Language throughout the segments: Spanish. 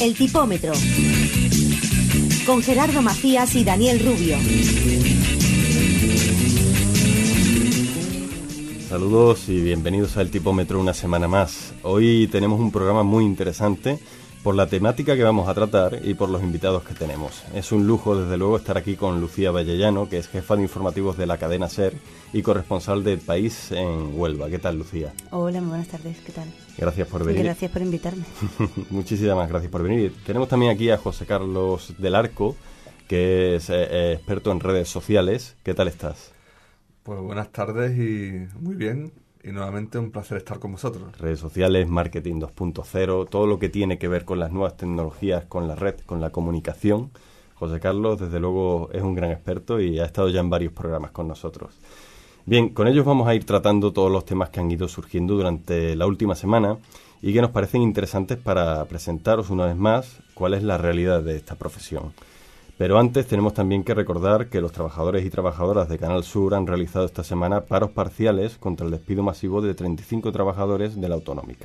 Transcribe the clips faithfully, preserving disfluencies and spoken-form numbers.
El Tipómetro, con Gerardo Macías y Daniel Rubio. Saludos y bienvenidos al Tipómetro una semana más. Hoy tenemos un programa muy interesante por la temática que vamos a tratar y por los invitados que tenemos. Es un lujo, desde luego, estar aquí con Lucía Vallellano, que es jefa de informativos de la cadena SER y corresponsal del País en Huelva. ¿Qué tal, Lucía? Hola, muy buenas tardes, ¿qué tal? Gracias por Sí, venir. gracias por invitarme. Muchísimas gracias por venir. Tenemos también aquí a José Carlos del Arco, que es eh, experto en redes sociales. ¿Qué tal estás? Pues buenas tardes y muy bien. Y nuevamente un placer estar con vosotros. Redes sociales, marketing dos punto cero, todo lo que tiene que ver con las nuevas tecnologías, con la red, con la comunicación. José Carlos, desde luego, es un gran experto y ha estado ya en varios programas con nosotros. Bien, con ellos vamos a ir tratando todos los temas que han ido surgiendo durante la última semana y que nos parecen interesantes para presentaros una vez más cuál es la realidad de esta profesión. Pero antes tenemos también que recordar que los trabajadores y trabajadoras de Canal Sur han realizado esta semana paros parciales contra el despido masivo de treinta y cinco trabajadores de la autonómica.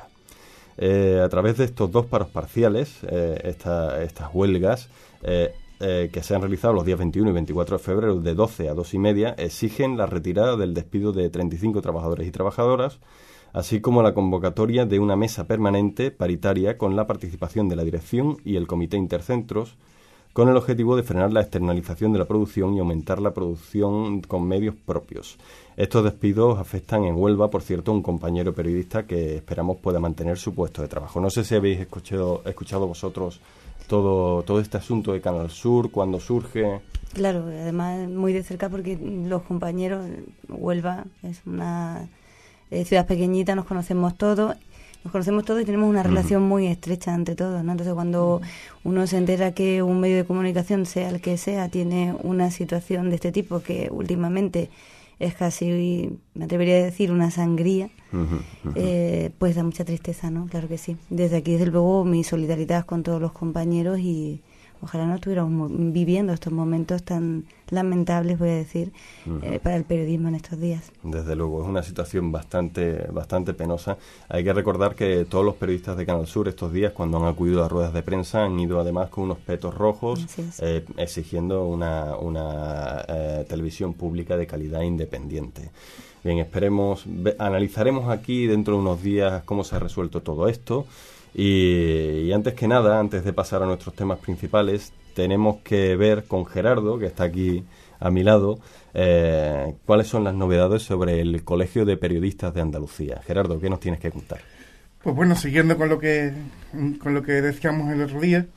Eh, a través de estos dos paros parciales, eh, esta, estas huelgas eh, eh, que se han realizado los días veintiuno y veinticuatro de febrero de doce a dos y media, exigen la retirada del despido de treinta y cinco trabajadores y trabajadoras, así como la convocatoria de una mesa permanente paritaria con la participación de la dirección y el comité intercentros, con el objetivo de frenar la externalización de la producción y aumentar la producción con medios propios. Estos despidos afectan en Huelva, por cierto, a un compañero periodista que esperamos pueda mantener su puesto de trabajo. No sé si habéis escuchado, escuchado vosotros todo, todo este asunto de Canal Sur, cuándo surge. Claro, además muy de cerca porque los compañeros, Huelva es una eh, ciudad pequeñita, nos conocemos todos. Nos conocemos todos y tenemos una relación muy estrecha entre todos, ¿no? Entonces, cuando uno se entera que un medio de comunicación, sea el que sea, tiene una situación de este tipo, que últimamente es casi, me atrevería a decir, una sangría, uh-huh, uh-huh. Eh, pues da mucha tristeza, ¿no? Claro que sí. Desde aquí, desde luego, mi solidaridad con todos los compañeros y ojalá no estuviéramos viviendo estos momentos tan lamentables, voy a decir, uh-huh. eh, para el periodismo en estos días. Desde luego, es una situación bastante bastante penosa. Hay que recordar que todos los periodistas de Canal Sur estos días, cuando han acudido a ruedas de prensa, han ido además con unos petos rojos, eh, exigiendo una, una eh, televisión pública de calidad independiente. Bien, esperemos, ve, analizaremos aquí dentro de unos días cómo se ha resuelto todo esto. Y, y antes que nada, antes de pasar a nuestros temas principales, tenemos que ver con Gerardo, que está aquí a mi lado, eh, cuáles son las novedades sobre el Colegio de Periodistas de Andalucía. Gerardo, ¿qué nos tienes que contar? Pues bueno, siguiendo con lo que con lo que decíamos el otro día,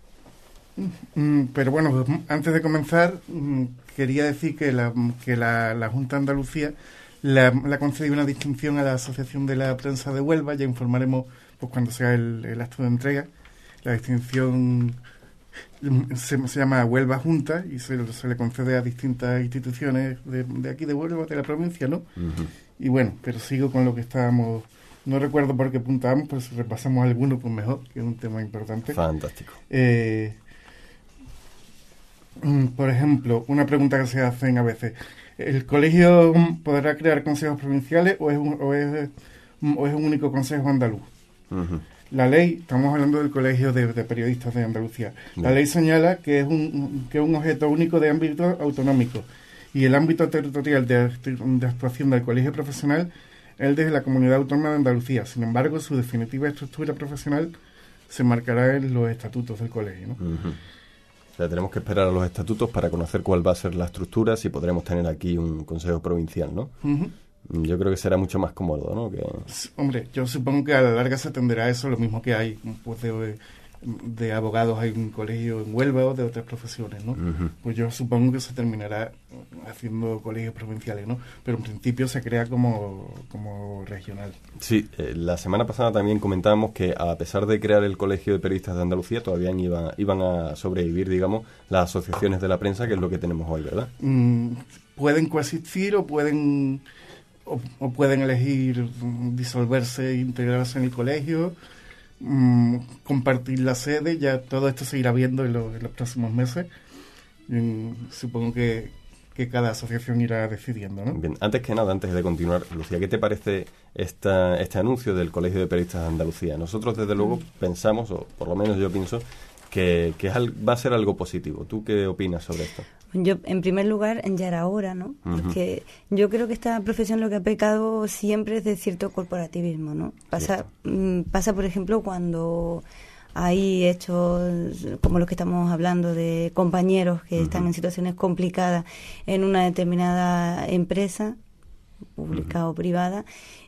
pero bueno, antes de comenzar, quería decir que la, que la, la Junta de Andalucía le ha concedido una distinción a la Asociación de la Prensa de Huelva. Ya informaremos pues cuando sea el, el acto de entrega. La distinción se, se llama Huelva Junta y se, se le concede a distintas instituciones de, de aquí de Huelva, de la provincia, ¿no? Uh-huh. Y bueno, pero sigo con lo que estábamos, no recuerdo por qué puntábamos, pero si repasamos alguno, pues mejor, que es un tema importante. Fantástico. Eh, por ejemplo, una pregunta que se hacen a veces: ¿el colegio podrá crear consejos provinciales o es un, o es, o es un único consejo andaluz? Uh-huh. La ley, estamos hablando del Colegio de, de Periodistas de Andalucía, la ley señala que es un que es un objeto único de ámbito autonómico y el ámbito territorial de, de actuación del colegio profesional es el de la Comunidad Autónoma de Andalucía. Sin embargo, su definitiva estructura profesional se marcará en los estatutos del colegio, ¿no? Uh-huh. O sea, tenemos que esperar a los estatutos para conocer cuál va a ser la estructura, si podremos tener aquí un consejo provincial, ¿no? Uh-huh. Yo creo que será mucho más cómodo, ¿no? Que... Hombre, yo supongo que a la larga se atenderá a eso, lo mismo que hay pues de, de abogados, hay un colegio en Huelva o de otras profesiones, ¿no? Uh-huh. Pues yo supongo que se terminará haciendo colegios provinciales, ¿no? Pero en principio se crea como, como regional. Sí, eh, la semana pasada también comentábamos que a pesar de crear el Colegio de Periodistas de Andalucía, todavía iba, iban a sobrevivir, digamos, las asociaciones de la prensa, que es lo que tenemos hoy, ¿verdad? Mm, pueden coexistir o pueden... O, o pueden elegir disolverse e integrarse en el colegio, mmm, compartir la sede. Ya todo esto se irá viendo en, lo, en los próximos meses. Y, supongo que, que cada asociación irá decidiendo, ¿no? Bien, antes que nada, antes de continuar, Lucía, ¿qué te parece esta, este anuncio del Colegio de Periodistas de Andalucía? Nosotros, desde luego, pensamos, o por lo menos yo pienso, que, que es al, va a ser algo positivo. ¿Tú qué opinas sobre esto? Yo, en primer lugar, ya era hora, ¿no? Porque uh-huh. yo creo que esta profesión lo que ha pecado siempre es de cierto corporativismo, ¿no? Pasa, mm, pasa por ejemplo, cuando hay hechos como los que estamos hablando de compañeros que uh-huh. están en situaciones complicadas en una determinada empresa, pública uh-huh. o privada,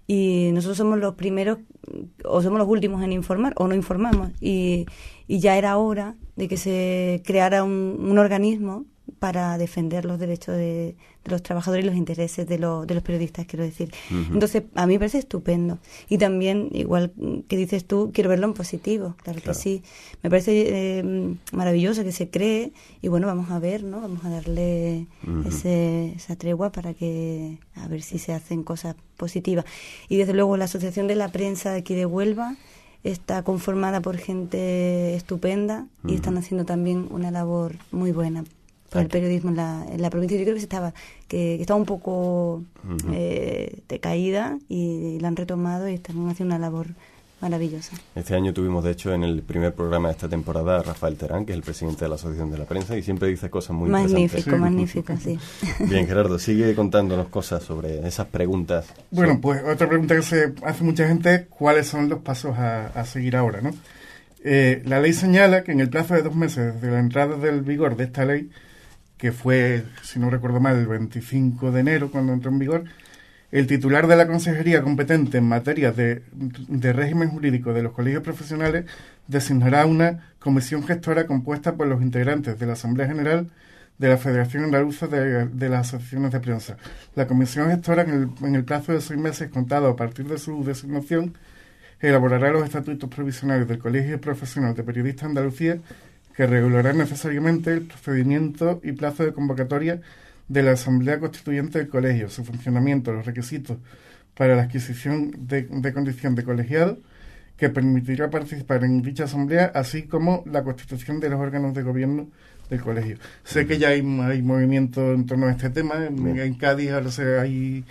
y nosotros somos los primeros o somos los últimos en informar o no informamos, y, y ya era hora de que se creara un, un organismo para defender los derechos de, de los trabajadores y los intereses de, lo, de los periodistas, quiero decir. Uh-huh. Entonces, a mí me parece estupendo. Y también, igual que dices tú, quiero verlo en positivo, claro, claro. que sí. Me parece eh, maravilloso que se cree, y bueno, vamos a ver, ¿no? Vamos a darle uh-huh. ese, esa tregua para que, a ver si se hacen cosas positivas. Y desde luego, la Asociación de la Prensa de aquí de Huelva está conformada por gente estupenda uh-huh. y están haciendo también una labor muy buena por el periodismo en la, en la provincia. Yo creo que se estaba que, que estaba un poco uh-huh. eh, decaída, y la han retomado y están haciendo una labor maravillosa. Este año tuvimos, de hecho, en el primer programa de esta temporada a Rafael Terán, que es el presidente de la Asociación de la Prensa, y siempre dice cosas muy magnífico, interesantes. Magnífico, magnífico, sí. Bien, Gerardo, sigue contándonos cosas sobre esas preguntas. Bueno, pues otra pregunta que se hace mucha gente es ¿cuáles son los pasos a, a seguir ahora, ¿no? Eh, la ley señala que en el plazo de dos meses desde la entrada del vigor de esta ley, que fue, si no recuerdo mal, el veinticinco de enero cuando entró en vigor, el titular de la consejería competente en materia de, de régimen jurídico de los colegios profesionales designará una comisión gestora compuesta por los integrantes de la Asamblea General de la Federación Andaluza de, de las Asociaciones de Prensa. La comisión gestora, en el, en el plazo de seis meses contado a partir de su designación, elaborará los estatutos provisionales del Colegio Profesional de Periodistas de Andalucía, que regulará necesariamente el procedimiento y plazo de convocatoria de la Asamblea Constituyente del Colegio, su funcionamiento, los requisitos para la adquisición de, de condición de colegiado, que permitirá participar en dicha Asamblea, así como la constitución de los órganos de gobierno del Colegio. Sé que ya hay, hay movimiento en torno a este tema. En, en Cádiz ahora se hay,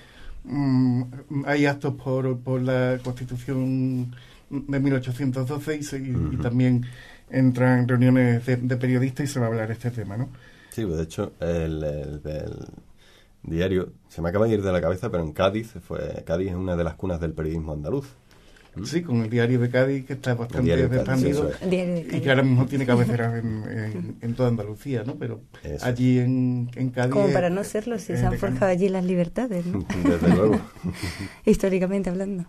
um, hay actos por, por la Constitución de mil ochocientos doce y, se, y, uh-huh. y también entran reuniones de, de periodistas y se va a hablar de este tema, ¿no? Sí, pues de hecho, el, el, el diario, se me acaba de ir de la cabeza, pero en Cádiz, fue Cádiz es una de las cunas del periodismo andaluz. Sí, con el diario de Cádiz, que está bastante expandido, sí, y que ahora mismo tiene cabeceras en, en, en toda Andalucía, ¿no? Pero eso. Allí en, en Cádiz... Como para no serlo, si se han forjado allí las libertades, ¿no? Desde luego. Históricamente hablando.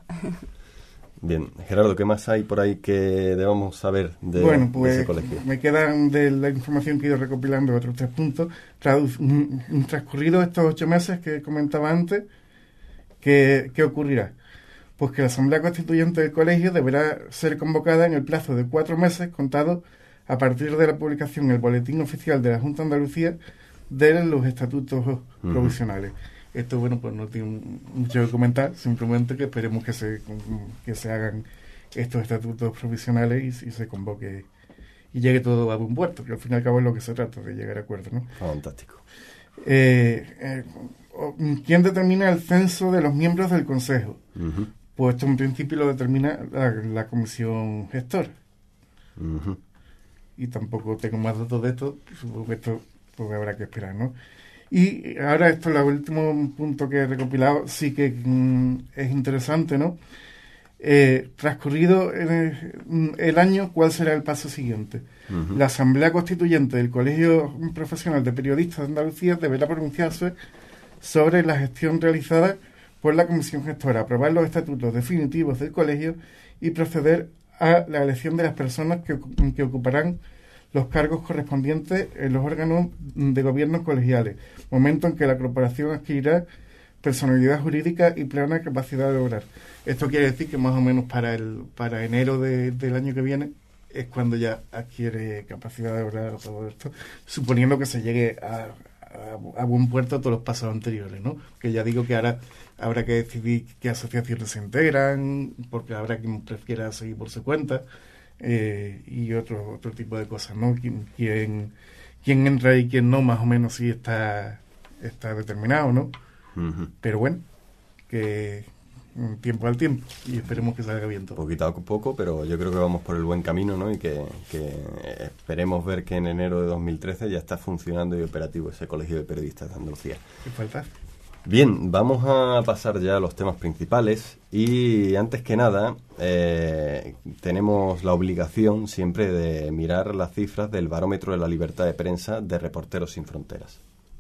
Bien, Gerardo, ¿qué más hay por ahí que debamos saber de, bueno, pues, de ese colegio? Me quedan de la información que he ido recopilando otros tres puntos. Tradu- transcurridos estos ocho meses que comentaba antes, ¿qué, qué ocurrirá? Pues que la Asamblea Constituyente del Colegio deberá ser convocada en el plazo de cuatro meses contados a partir de la publicación en el Boletín Oficial de la Junta de Andalucía de los estatutos uh-huh. provisionales. Esto, bueno, pues no tiene mucho que comentar, simplemente que esperemos que se que se hagan estos estatutos provisionales y, y se convoque y llegue todo a buen puerto, que al fin y al cabo es lo que se trata, de llegar a acuerdos, ¿no? Fantástico. Eh, eh, ¿Quién determina el censo de los miembros del Consejo? Uh-huh. Pues esto en principio lo determina la, la comisión gestora. Uh-huh. Y tampoco tengo más datos de esto, supongo que esto pues habrá que esperar, ¿no? Y ahora esto es el último punto que he recopilado, sí que mm, es interesante, ¿no? Eh, transcurrido el, el año, ¿cuál será el paso siguiente? Uh-huh. La Asamblea Constituyente del Colegio Profesional de Periodistas de Andalucía deberá pronunciarse sobre la gestión realizada por la Comisión Gestora, aprobar los estatutos definitivos del colegio y proceder a la elección de las personas que, que ocuparán los cargos correspondientes en los órganos de gobierno colegiales, momento en que la corporación adquirirá personalidad jurídica y plena capacidad de obrar. Esto quiere decir que más o menos para el para enero de, del año que viene es cuando ya adquiere capacidad de obrar todo esto, suponiendo que se llegue a, a, a buen puerto todos los pasos anteriores, ¿no? Que ya digo que ahora habrá que decidir qué asociaciones se integran, porque habrá quien prefiera seguir por su cuenta, Eh, y otro otro tipo de cosas, ¿no? Quién, quién, quién entra y quién no, más o menos sí está está determinado, ¿no? Uh-huh. Pero bueno, que un tiempo al tiempo y esperemos que salga bien todo. Poquito a poco, pero yo creo que vamos por el buen camino, ¿no? Y que, que esperemos ver que en enero de dos mil trece ya está funcionando y operativo ese Colegio de Periodistas de Andalucía. ¿Qué falta? Bien, vamos a pasar ya a los temas principales y antes que nada eh, tenemos la obligación siempre de mirar las cifras del Barómetro de la Libertad de Prensa de Reporteros Sin Fronteras.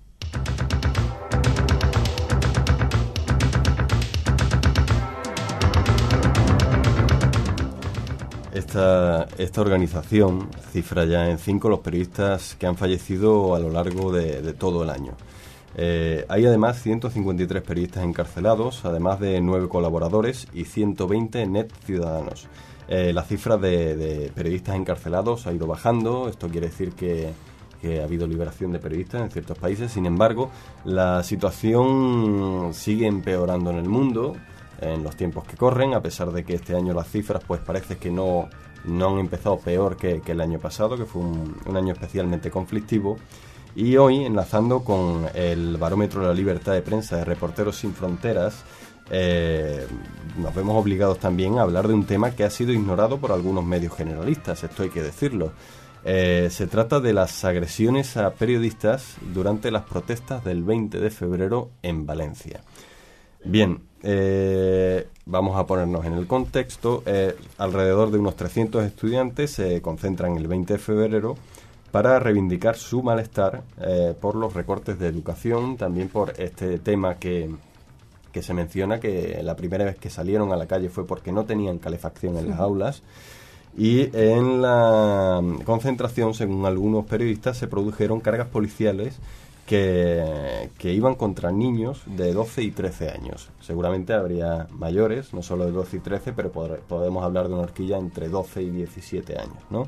Esta, esta organización cifra ya en cinco los periodistas que han fallecido a lo largo de, de todo el año. Eh, hay además ciento cincuenta y tres periodistas encarcelados, además de nueve colaboradores y ciento veinte net ciudadanos. Eh, la cifra de, de periodistas encarcelados ha ido bajando, esto quiere decir que, que ha habido liberación de periodistas en ciertos países. Sin embargo, la situación sigue empeorando en el mundo en los tiempos que corren, a pesar de que este año las cifras pues parece que no, no han empezado peor que, que el año pasado, que fue un, un año especialmente conflictivo. Y hoy, enlazando con el Barómetro de la Libertad de Prensa de Reporteros Sin Fronteras, eh, nos vemos obligados también a hablar de un tema que ha sido ignorado por algunos medios generalistas, esto hay que decirlo. Eh, se trata de las agresiones a periodistas durante las protestas del veinte de febrero en Valencia. Bien, eh, vamos a ponernos en el contexto. Eh, alrededor de unos trescientos estudiantes se concentran el veinte de febrero para reivindicar su malestar eh, por los recortes de educación, también por este tema que, que se menciona, que la primera vez que salieron a la calle fue porque no tenían calefacción en las aulas. Y en la concentración, según algunos periodistas, se produjeron cargas policiales que, que iban contra niños de doce y trece años. Seguramente habría mayores, no solo de doce y trece, pero podré, podemos hablar de una horquilla entre doce y diecisiete años, ¿no?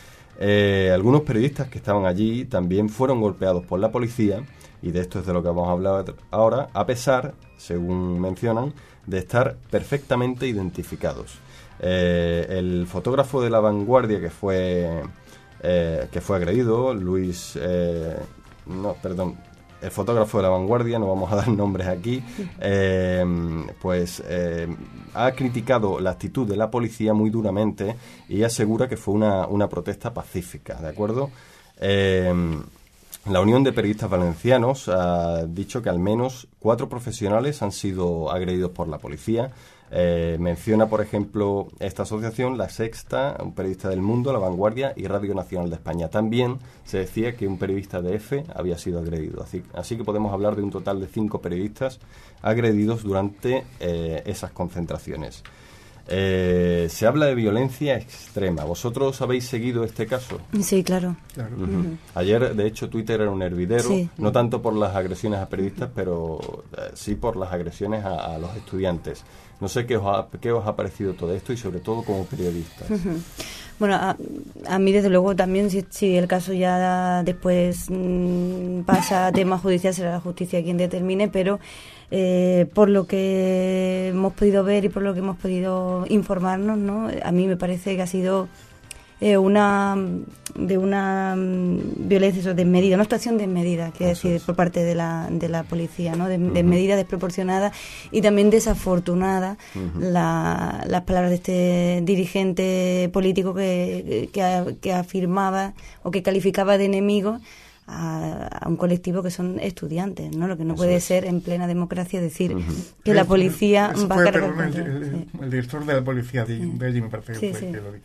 Eh, algunos periodistas que estaban allí también fueron golpeados por la policía, y de esto es de lo que vamos a hablar ahora, a pesar, según mencionan, de estar perfectamente identificados. Eh, el fotógrafo de La Vanguardia que fue eh, que fue agredido, Luis, eh, no, perdón, el fotógrafo de La Vanguardia, no vamos a dar nombres aquí, eh, pues eh, ha criticado la actitud de la policía muy duramente y asegura que fue una, una protesta pacífica, ¿de acuerdo? Eh, la Unión de Periodistas Valencianos ha dicho que al menos cuatro profesionales han sido agredidos por la policía. Eh, menciona, por ejemplo, esta asociación, La Sexta, un periodista del Mundo, La Vanguardia y Radio Nacional de España. También se decía que un periodista de EFE había sido agredido. Así, así que podemos hablar de un total de cinco periodistas agredidos durante eh, esas concentraciones. Eh, se habla de violencia extrema. ¿Vosotros habéis seguido este caso? Sí, claro. Claro. Uh-huh. Uh-huh. Ayer, de hecho, Twitter era un hervidero, Sí. no tanto por las agresiones a periodistas, pero eh, sí por las agresiones a, a los estudiantes. No sé qué os, ha, qué os ha parecido todo esto y sobre todo como periodistas. Uh-huh. Bueno, a, a mí desde luego también, si, si el caso ya después mmm, pasa a tema judicial, será la justicia quien determine, pero eh, por lo que hemos podido ver y por lo que hemos podido informarnos, ¿no? A mí me parece que ha sido eh, una de una um, violencia eso, desmedida, una actuación desmedida, quiero Eso decir, es. por parte de la de la policía, ¿no? De, Uh-huh. desmedida, desproporcionada y también desafortunada. Uh-huh. la, las palabras de este dirigente político que, que, que afirmaba o que calificaba de enemigo a, a un colectivo que son estudiantes, ¿no? Lo que no Eso puede es. ser en plena democracia decir Uh-huh. que la policía Eso va fue, a cargar perdón, contra... el, el- sí. el director de la policía de, Sí. de allí me parece que Sí, fue sí. el que lo dijo.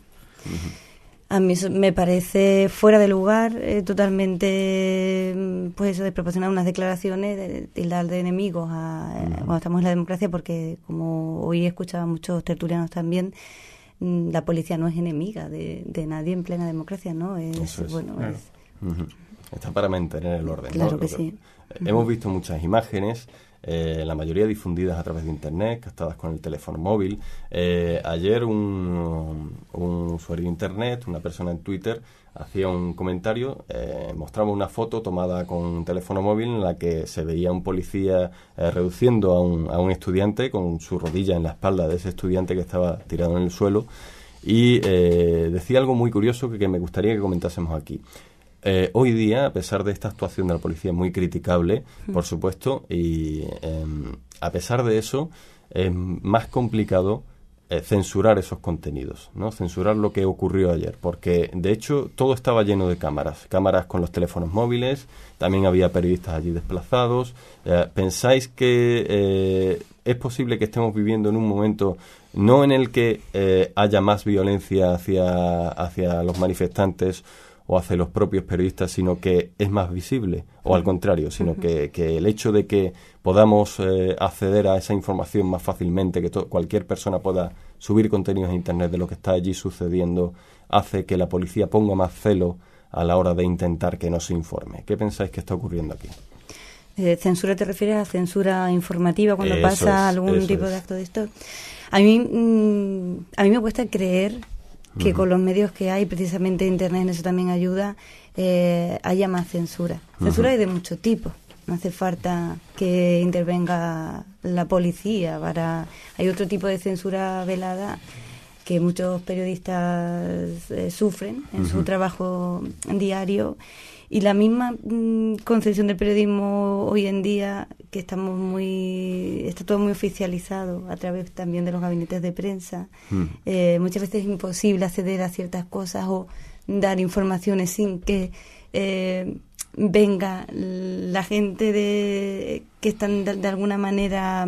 A mí eso me parece fuera de lugar, eh, totalmente, mm, pues eso, desproporcionar unas declaraciones, de tildar de enemigos a, eh, Ujú. cuando estamos en la democracia, porque como hoy he escuchado a muchos tertulianos también, mm, la policía no es enemiga de, de nadie en plena democracia, ¿no? Es, Eso es, bueno, claro. es- Uh-huh. Está para mantener el orden, Claro ¿no? que Lo sí. eh, Hemos visto muchas imágenes, eh, la mayoría difundidas a través de Internet, captadas con el teléfono móvil. Eh, ayer un, un usuario de Internet, una persona en Twitter, hacía un comentario, eh, mostraba una foto tomada con un teléfono móvil en la que se veía un policía eh, reduciendo a un, a un estudiante con su rodilla en la espalda de ese estudiante que estaba tirado en el suelo, y eh, decía algo muy curioso que, que me gustaría que comentásemos aquí. eh, hoy día, a pesar de esta actuación de la policía muy criticable, mm. por supuesto, y eh, a pesar de eso, es más complicado eh, censurar esos contenidos, ¿no? Censurar lo que ocurrió ayer, porque de hecho todo estaba lleno de cámaras, cámaras con los teléfonos móviles, también había periodistas allí desplazados. Eh, ¿Pensáis que eh, es posible que estemos viviendo en un momento no en el que eh, haya más violencia hacia, hacia los manifestantes o hacia los propios periodistas, sino que es más visible, o al contrario, sino que, que el hecho de que podamos eh, acceder a esa información más fácilmente, que to- cualquier persona pueda subir contenidos a Internet de lo que está allí sucediendo, hace que la policía ponga más celo a la hora de intentar que no se informe? ¿Qué pensáis que está ocurriendo aquí? Eh, ¿Censura te refieres a censura informativa cuando Eso pasa es, algún tipo es. de acto de esto? A mí, mmm, a mí me cuesta creer que uh-huh. con los medios que hay, precisamente Internet en eso también ayuda, eh, haya más censura. Censura uh-huh. hay de mucho tipo. No hace falta que intervenga la policía para... Hay otro tipo de censura velada que muchos periodistas eh, sufren en uh-huh. su trabajo diario. Y la misma mmm, concepción del periodismo hoy en día, que estamos muy está todo muy oficializado a través también de los gabinetes de prensa. Mm. Eh, muchas veces es imposible acceder a ciertas cosas o dar informaciones sin que eh, venga la gente de que están de, de alguna manera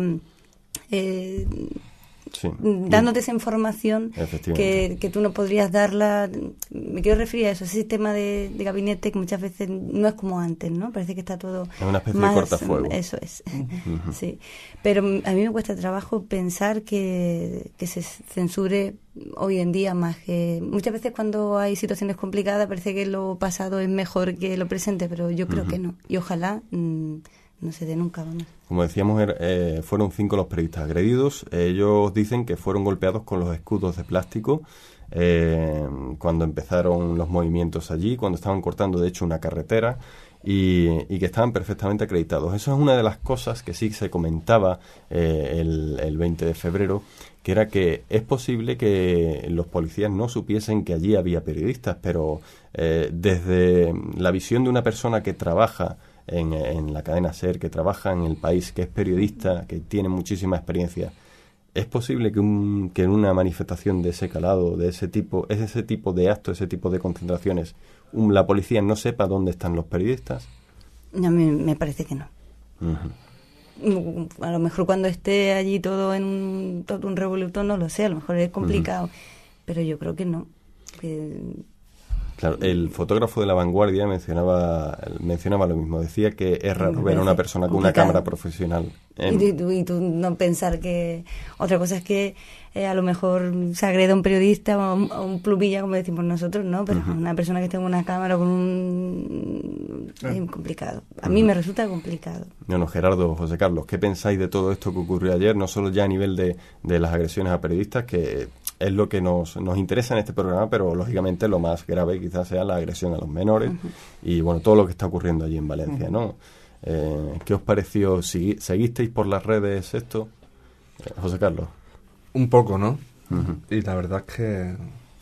eh, sí. dándote esa información que, que tú no podrías darla. Me quiero referir a eso, ese sistema de, de gabinete que muchas veces no es como antes, ¿no? Parece que está todo es una especie más, de cortafuego. Eso es, uh-huh. sí. Pero a mí me cuesta trabajo pensar que, que se censure hoy en día más que... Muchas veces cuando hay situaciones complicadas parece que lo pasado es mejor que lo presente, pero yo creo uh-huh. que no. Y ojalá... Mmm, no se dé nunca, vamos. Como decíamos, eh, fueron cinco los periodistas agredidos. Ellos dicen que fueron golpeados con los escudos de plástico eh, cuando empezaron los movimientos allí, cuando estaban cortando, de hecho, una carretera y, y que estaban perfectamente acreditados. Eso es una de las cosas que sí se comentaba eh, el, el veinte de febrero, que era que es posible que los policías no supiesen que allí había periodistas, pero eh, desde la visión de una persona que trabaja En, en la cadena SER, que trabaja en el país, que es periodista, que tiene muchísima experiencia, ¿es posible que, un, que en una manifestación de ese calado, de ese tipo, es ese tipo de actos, ese tipo de concentraciones, un, la policía no sepa dónde están los periodistas? A mí me parece que no. Uh-huh. A lo mejor cuando esté allí todo en un, todo un revoluto, no lo sé, a lo mejor es complicado, uh-huh. pero yo creo que no. Que... Claro, el fotógrafo de La Vanguardia mencionaba mencionaba lo mismo. Decía que es raro ver a una persona con una cámara profesional. En... Y, tú, y tú no pensar que... Otra cosa es que eh, a lo mejor se agreda a un periodista o a un, a un plumilla, como decimos nosotros, ¿no? Pero uh-huh. una persona que tenga una cámara con un... Es uh-huh. complicado. A uh-huh. mí me resulta complicado. Bueno, Gerardo, José Carlos, ¿qué pensáis de todo esto que ocurrió ayer? No solo ya a nivel de, de las agresiones a periodistas, que... es lo que nos, nos interesa en este programa, pero lógicamente lo más grave quizás sea la agresión a los menores uh-huh. y bueno, todo lo que está ocurriendo allí en Valencia, uh-huh. ¿no? Eh, ¿Qué os pareció? ¿Segui- ¿Seguisteis por las redes esto? Eh, José Carlos. Un poco, ¿no? Uh-huh. Y la verdad es que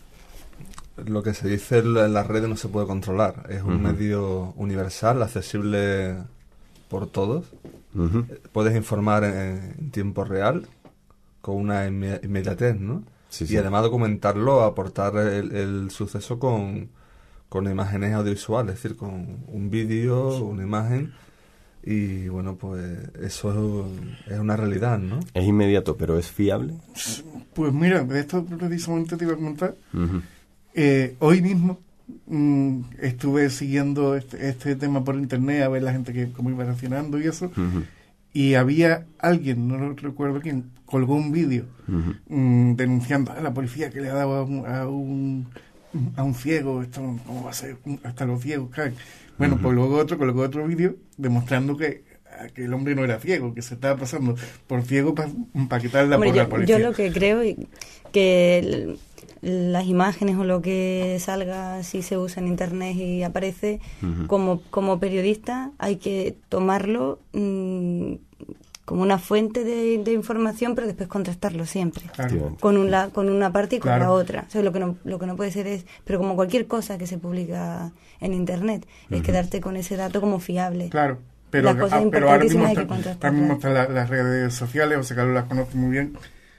lo que se dice en las redes no se puede controlar. Es un uh-huh. medio universal, accesible por todos. Uh-huh. Puedes informar en, en tiempo real con una inme- inmediatez, ¿no? Sí, sí. Y además documentarlo, aportar el, el suceso con, con imágenes audiovisuales, es decir, con un vídeo, una imagen, y bueno, pues eso es una realidad, ¿no? Es inmediato, pero ¿es fiable? Pues mira, de esto precisamente te iba a comentar. Uh-huh. Eh, hoy mismo mmm, estuve siguiendo este, este tema por internet, a ver la gente que cómo iba reaccionando y eso. Uh-huh. Y había alguien, no recuerdo quién, colgó un vídeo uh-huh. mmm, denunciando a la policía que le ha dado a un, a un, a un ciego, esto, ¿cómo va a ser? Hasta los ciegos caen. Bueno, uh-huh. pues luego otro colgó otro vídeo demostrando que, que el hombre no era ciego, que se estaba pasando por ciego para pa quitarla por yo, la policía. Yo lo que creo es que el, las imágenes o lo que salga, si se usa en internet y aparece, uh-huh. como, como periodista hay que tomarlo mmm, como una fuente de, de información, pero después contrastarlo siempre. Claro. Con, un la, con una parte y con Claro. la otra. O sea, lo que, no, lo que no puede ser es... Pero como cualquier cosa que se publica en Internet, es Ujú. quedarte con ese dato como fiable. Claro, pero, Las cosas ah, pero ahora mismo importantísimas hay que están, contrastarlas. ahora mismo están la- las redes sociales, José Carlos las conoce muy bien,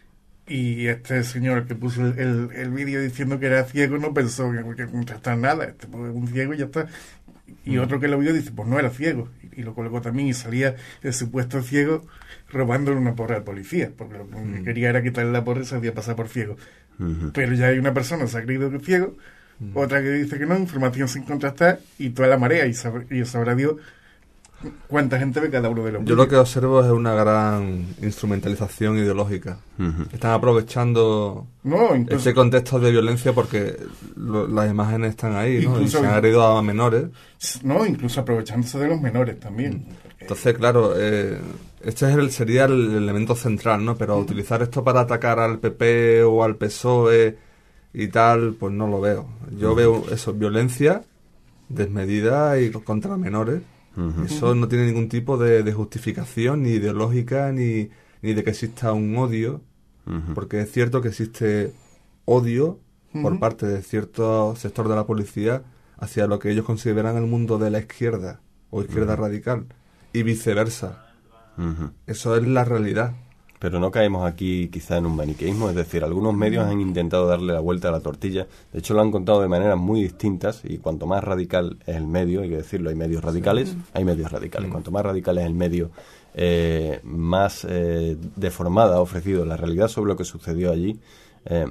y este señor que puso el, el, el vídeo diciendo que era ciego no pensó que, que contrastar nada, este pues, es un ciego y ya está. Y otro que lo vio dice, pues no era ciego, y, y lo colocó también, y salía el supuesto ciego robándole una porra al policía, porque lo que Mm. quería era quitarle la porra y se hacía pasar por ciego. Ujú. Pero ya hay una persona que se ha creído que es ciego, otra que dice que no, información sin contrastar, y toda la marea, y, sab- y sabrá Dios cuánta gente ve cada uno de los Yo lo vídeos. que observo es una gran instrumentalización ideológica. Ujú. Están aprovechando No, incluso, ese contexto de violencia porque lo- las imágenes están ahí, ¿no? Y Incluso- se han agredido a menores. no, incluso aprovechándose de los menores también. Porque- Entonces, claro, eh, este es el, sería el elemento central, ¿no? Pero utilizar esto para atacar al P P o al P S O E y tal, pues no lo veo. Yo veo eso, violencia desmedida y contra menores. Ujú. Eso no tiene ningún tipo de, de justificación ni ideológica ni, ni de que exista un odio, Ujú. porque es cierto que existe odio por Ujú. parte de cierto sector de la policía hacia lo que ellos consideran el mundo de la izquierda o izquierda radical y viceversa. Ujú. Eso es la realidad. Pero no caemos aquí quizá en un maniqueísmo, es decir, algunos medios han intentado darle la vuelta a la tortilla, de hecho lo han contado de maneras muy distintas y cuanto más radical es el medio, hay que decirlo, hay medios radicales, hay medios radicales, cuanto más radical es el medio, eh, más eh, deformada ha ofrecido la realidad sobre lo que sucedió allí. Eh,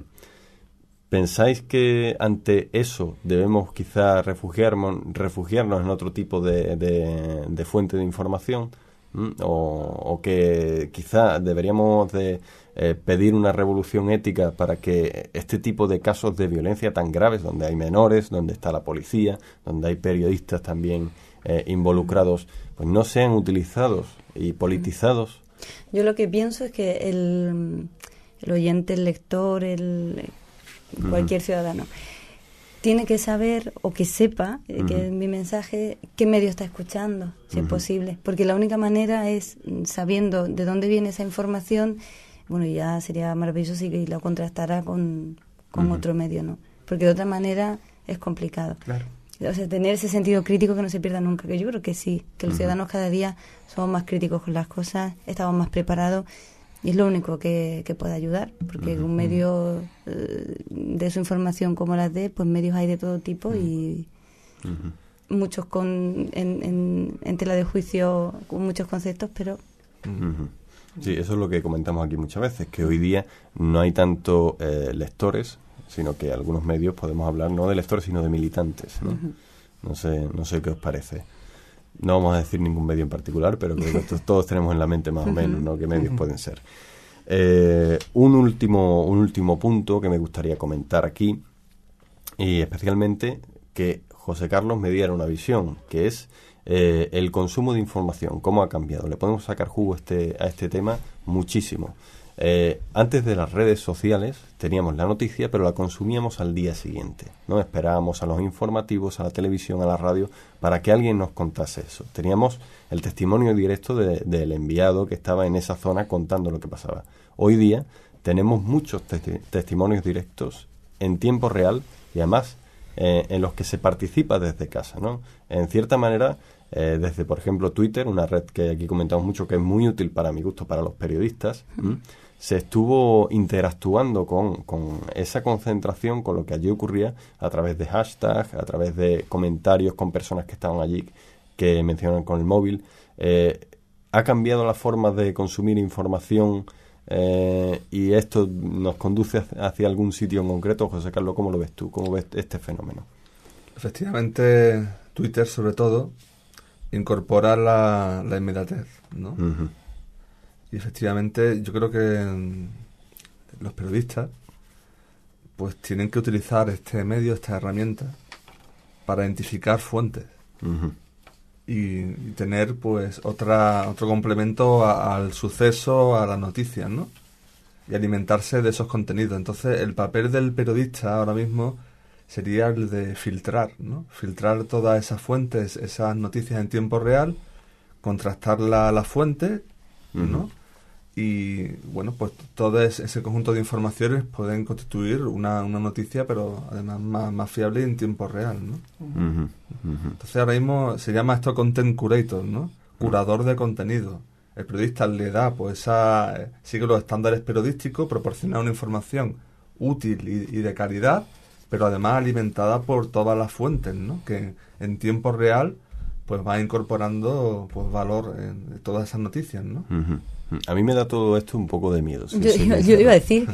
¿Pensáis que ante eso debemos quizá refugiarnos, refugiarnos en otro tipo de, de, de fuente de información? ¿Mm? O, o que quizá deberíamos de eh, pedir una revolución ética para que este tipo de casos de violencia tan graves, donde hay menores, donde está la policía, donde hay periodistas también eh, involucrados, pues no sean utilizados y politizados. Yo lo que pienso es que el, el oyente, el lector, el cualquier Ujú. ciudadano tiene que saber o que sepa eh, Ujú. que mi mensaje, qué medio está escuchando, si es Ujú. posible. Porque la única manera es mm, sabiendo de dónde viene esa información. Bueno, ya sería maravilloso si lo contrastara con, con Ujú. otro medio, ¿no? Porque de otra manera es complicado. Claro. O sea, tener ese sentido crítico que no se pierda nunca, que yo creo que sí, que los Ujú. ciudadanos cada día somos más críticos con las cosas, estamos más preparados y es lo único que, que puede ayudar, porque Ujú. un medio eh, de su información como las de, pues medios hay de todo tipo y Ujú. muchos con en, en, en tela de juicio con muchos conceptos, pero Ujú. Sí, eso es lo que comentamos aquí muchas veces, que hoy día no hay tanto eh, lectores, sino que algunos medios podemos hablar no de lectores, sino de militantes, ¿no? Ujú. No sé, no sé qué os parece. No vamos a decir ningún medio en particular, pero creo que estos todos tenemos en la mente más o menos, ¿no? Qué medios pueden ser. Eh, un último, un último punto que me gustaría comentar aquí, y especialmente que José Carlos me diera una visión, que es eh, el consumo de información, cómo ha cambiado. Le podemos sacar jugo este, a este tema muchísimo. Eh, antes de las redes sociales teníamos la noticia, pero la consumíamos al día siguiente, ¿no? Esperábamos a los informativos, a la televisión, a la radio, para que alguien nos contase eso. Teníamos el testimonio directo de, del enviado que estaba en esa zona contando lo que pasaba. Hoy día tenemos muchos testi- testimonios directos en tiempo real y además eh, en los que se participa desde casa, ¿no? En cierta manera, eh, desde, por ejemplo, Twitter, una red que aquí comentamos mucho, que es muy útil para mi gusto, para los periodistas, ¿m? Se estuvo interactuando con, con esa concentración, con lo que allí ocurría, a través de hashtags, a través de comentarios con personas que estaban allí, que mencionan con el móvil. Eh, ¿Ha cambiado la forma de consumir información eh, y esto nos conduce hacia, hacia algún sitio en concreto? José Carlos, ¿cómo lo ves tú? ¿Cómo ves este fenómeno? Efectivamente, Twitter, sobre todo, incorpora la, la inmediatez, ¿no? Uh-huh. Y efectivamente, yo creo que mm, los periodistas pues tienen que utilizar este medio, esta herramienta, para identificar fuentes Uh-huh. y, y tener pues otra otro complemento a- al suceso, a las noticias, ¿no? Y alimentarse de esos contenidos. Entonces, el papel del periodista ahora mismo sería el de filtrar, ¿no? Filtrar todas esas fuentes, esas noticias en tiempo real, contrastar la, la fuente ¿no? Uh-huh. Y bueno, pues todo ese conjunto de informaciones pueden constituir una, una noticia, pero además más, más fiable y en tiempo real, ¿no? Uh-huh. Uh-huh. Entonces ahora mismo se llama esto content curator, ¿no? Curador de contenido. El periodista le da, pues, esa, sigue los estándares periodísticos, proporciona una información útil y, y de calidad, pero además alimentada por todas las fuentes, ¿no? Que en tiempo real, pues va incorporando, pues, valor en todas esas noticias, ¿no? Uh-huh. A mí me da todo esto un poco de miedo. Si yo, yo, yo iba a decir.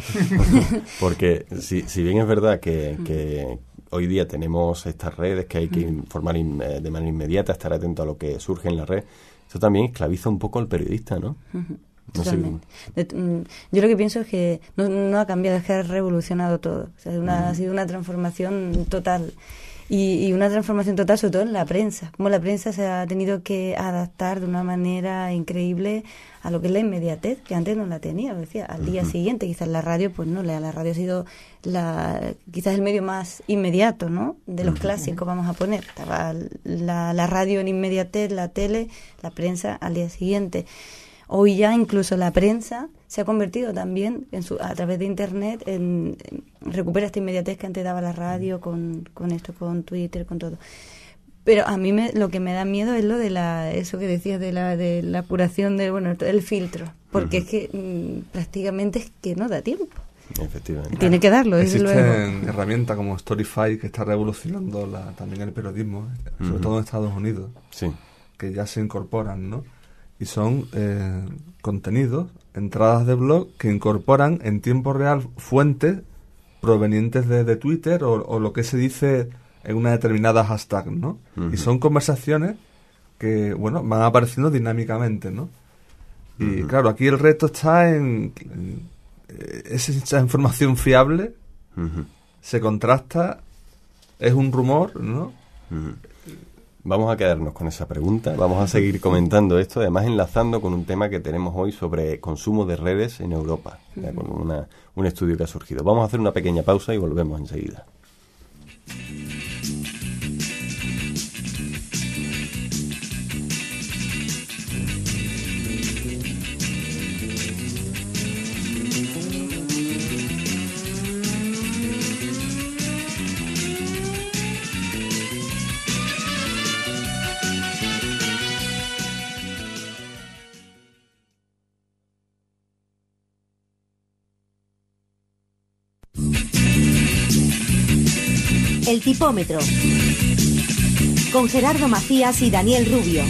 Porque si, si bien es verdad que, que hoy día tenemos estas redes que hay que informar in, de manera inmediata, estar atento a lo que surge en la red, eso también esclaviza un poco al periodista, ¿no? Uh-huh. No Totalmente. Sé. Yo lo que pienso es que no, no ha cambiado, es que ha revolucionado todo. O sea, una, uh-huh. ha sido una transformación total. Y, y una transformación total, sobre todo en la prensa. Como la prensa se ha tenido que adaptar de una manera increíble a lo que es la inmediatez, que antes no la tenía. Lo decía, al día uh-huh. siguiente, quizás la radio, pues no, la, la radio ha sido la, quizás el medio más inmediato, ¿no? De los uh-huh. clásicos, vamos a poner. Estaba la, la radio en inmediatez, la tele, la prensa al día siguiente. Hoy ya incluso la prensa se ha convertido también en su, a través de internet en, en recupera esta inmediatez que antes daba la radio con, con esto, con Twitter, con todo. Pero a mí me, lo que me da miedo es lo de la, eso que decías de la, de la apuración de, bueno, el filtro, porque uh-huh. es que mmm, prácticamente es que no da tiempo. Efectivamente. Tiene que darlo, desde luego. Existen herramientas como Storify que está revolucionando la, también el periodismo, uh-huh. sobre todo en Estados Unidos, sí. que ya se incorporan, ¿no? Y son eh, contenidos, entradas de blog que incorporan en tiempo real fuentes provenientes de, de Twitter o, o lo que se dice en una determinada hashtag, ¿no? Uh-huh. Y son conversaciones que, bueno, van apareciendo dinámicamente, ¿no? Y uh-huh. claro, aquí el reto está en, en esa, esa información fiable, uh-huh. se contrasta, es un rumor, ¿no? Uh-huh. Vamos a quedarnos con esa pregunta, vamos a seguir comentando esto, además enlazando con un tema que tenemos hoy sobre consumo de redes en Europa, ya, con una, un estudio que ha surgido. Vamos a hacer una pequeña pausa y volvemos enseguida. El tipómetro, con Gerardo Macías y Daniel Rubio.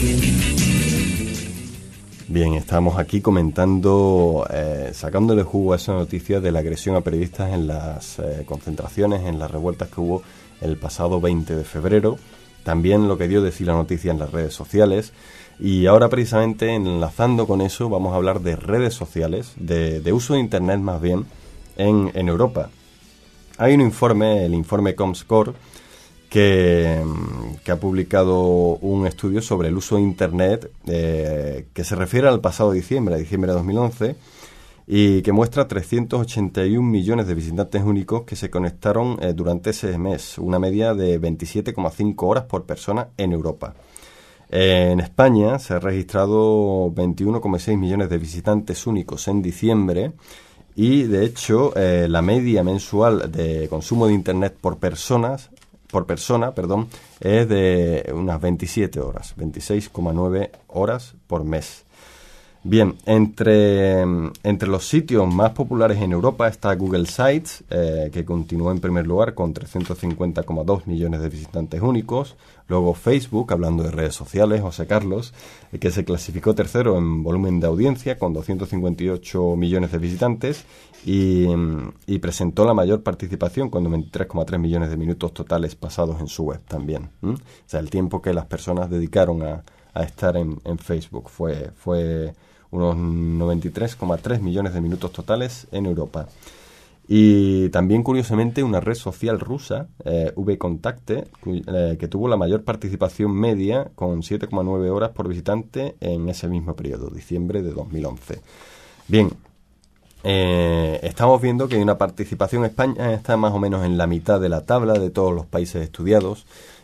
Bien, estamos aquí comentando, eh, sacándole jugo a esa noticia de la agresión a periodistas en las eh, concentraciones, en las revueltas que hubo el pasado veinte de febrero. También lo que dio de sí la noticia en las redes sociales. Y ahora, precisamente, enlazando con eso, vamos a hablar de redes sociales, de, de uso de Internet más bien, en, en Europa. Hay un informe, el informe Comscore, que, que ha publicado un estudio sobre el uso de Internet eh, que se refiere al pasado diciembre, a diciembre de dos mil once, y que muestra trescientos ochenta y un millones de visitantes únicos que se conectaron eh, durante ese mes, una media de veintisiete coma cinco horas por persona en Europa. Eh, en España se han registrado veintiuno coma seis millones de visitantes únicos en diciembre. Y, de hecho, eh, la media mensual de consumo de Internet por personas, por persona, perdón, es de unas veintisiete horas, veintiséis coma nueve horas por mes. Bien, entre, entre los sitios más populares en Europa está Google Sites, eh, que continúa en primer lugar con trescientos cincuenta coma dos millones de visitantes únicos. Luego Facebook, hablando de redes sociales, José Carlos, eh, que se clasificó tercero en volumen de audiencia con doscientos cincuenta y ocho millones de visitantes y, y presentó la mayor participación con veintitrés coma tres millones de minutos totales pasados en su web también. ¿Mm? O sea, el tiempo que las personas dedicaron a, a estar en, en Facebook fue... fue unos noventa y tres coma tres millones de minutos totales en Europa. Y también, curiosamente, una red social rusa, eh, VKontakte, eh, que tuvo la mayor participación media, con siete coma nueve horas por visitante en ese mismo periodo, diciembre de dos mil once. Bien, eh, estamos viendo que hay una participación. España está más o menos en la mitad de la tabla de todos los países estudiados.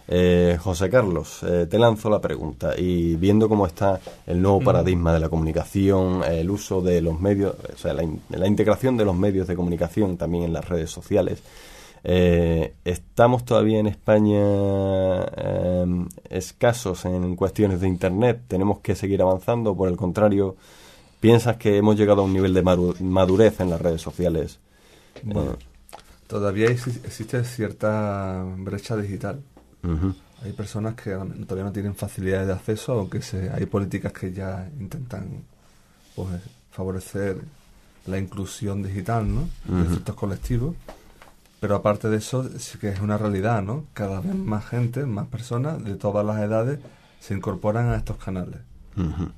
Eh, José Carlos, eh, te lanzo la pregunta, y viendo cómo está el nuevo paradigma de la comunicación, el uso de los medios, o sea, la, in- la integración de los medios de comunicación también en las redes sociales, eh, ¿estamos todavía en España eh, escasos en cuestiones de Internet? ¿Tenemos que seguir avanzando? Por el contrario, ¿piensas que hemos llegado a un nivel de maru- madurez en las redes sociales? Bueno, Eh, todavía exi- existe cierta brecha digital. ujú, Hay personas que todavía no tienen facilidades de acceso, aunque se, hay políticas que ya intentan pues, favorecer la inclusión digital, ¿no? De Ujú. ciertos colectivos. Pero aparte de eso, sí que es una realidad, ¿no? Cada vez más gente, más personas de todas las edades se incorporan a estos canales. ujú.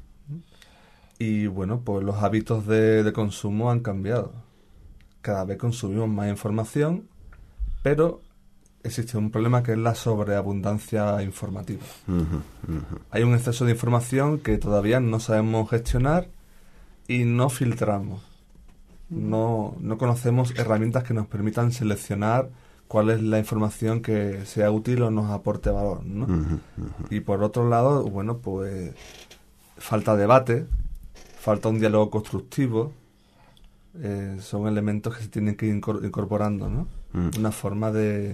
Y bueno, pues los hábitos de, de consumo han cambiado. Cada vez consumimos más información, pero existe un problema que es la sobreabundancia informativa. Ujú, ujú. Hay un exceso de información que todavía no sabemos gestionar y no filtramos. No, no conocemos herramientas que nos permitan seleccionar cuál es la información que sea útil o nos aporte valor, ¿no? Ujú, ujú. Y por otro lado, bueno, pues falta debate, falta un diálogo constructivo, eh, son elementos que se tienen que ir incor- incorporando, ¿no? Mm. Una forma de...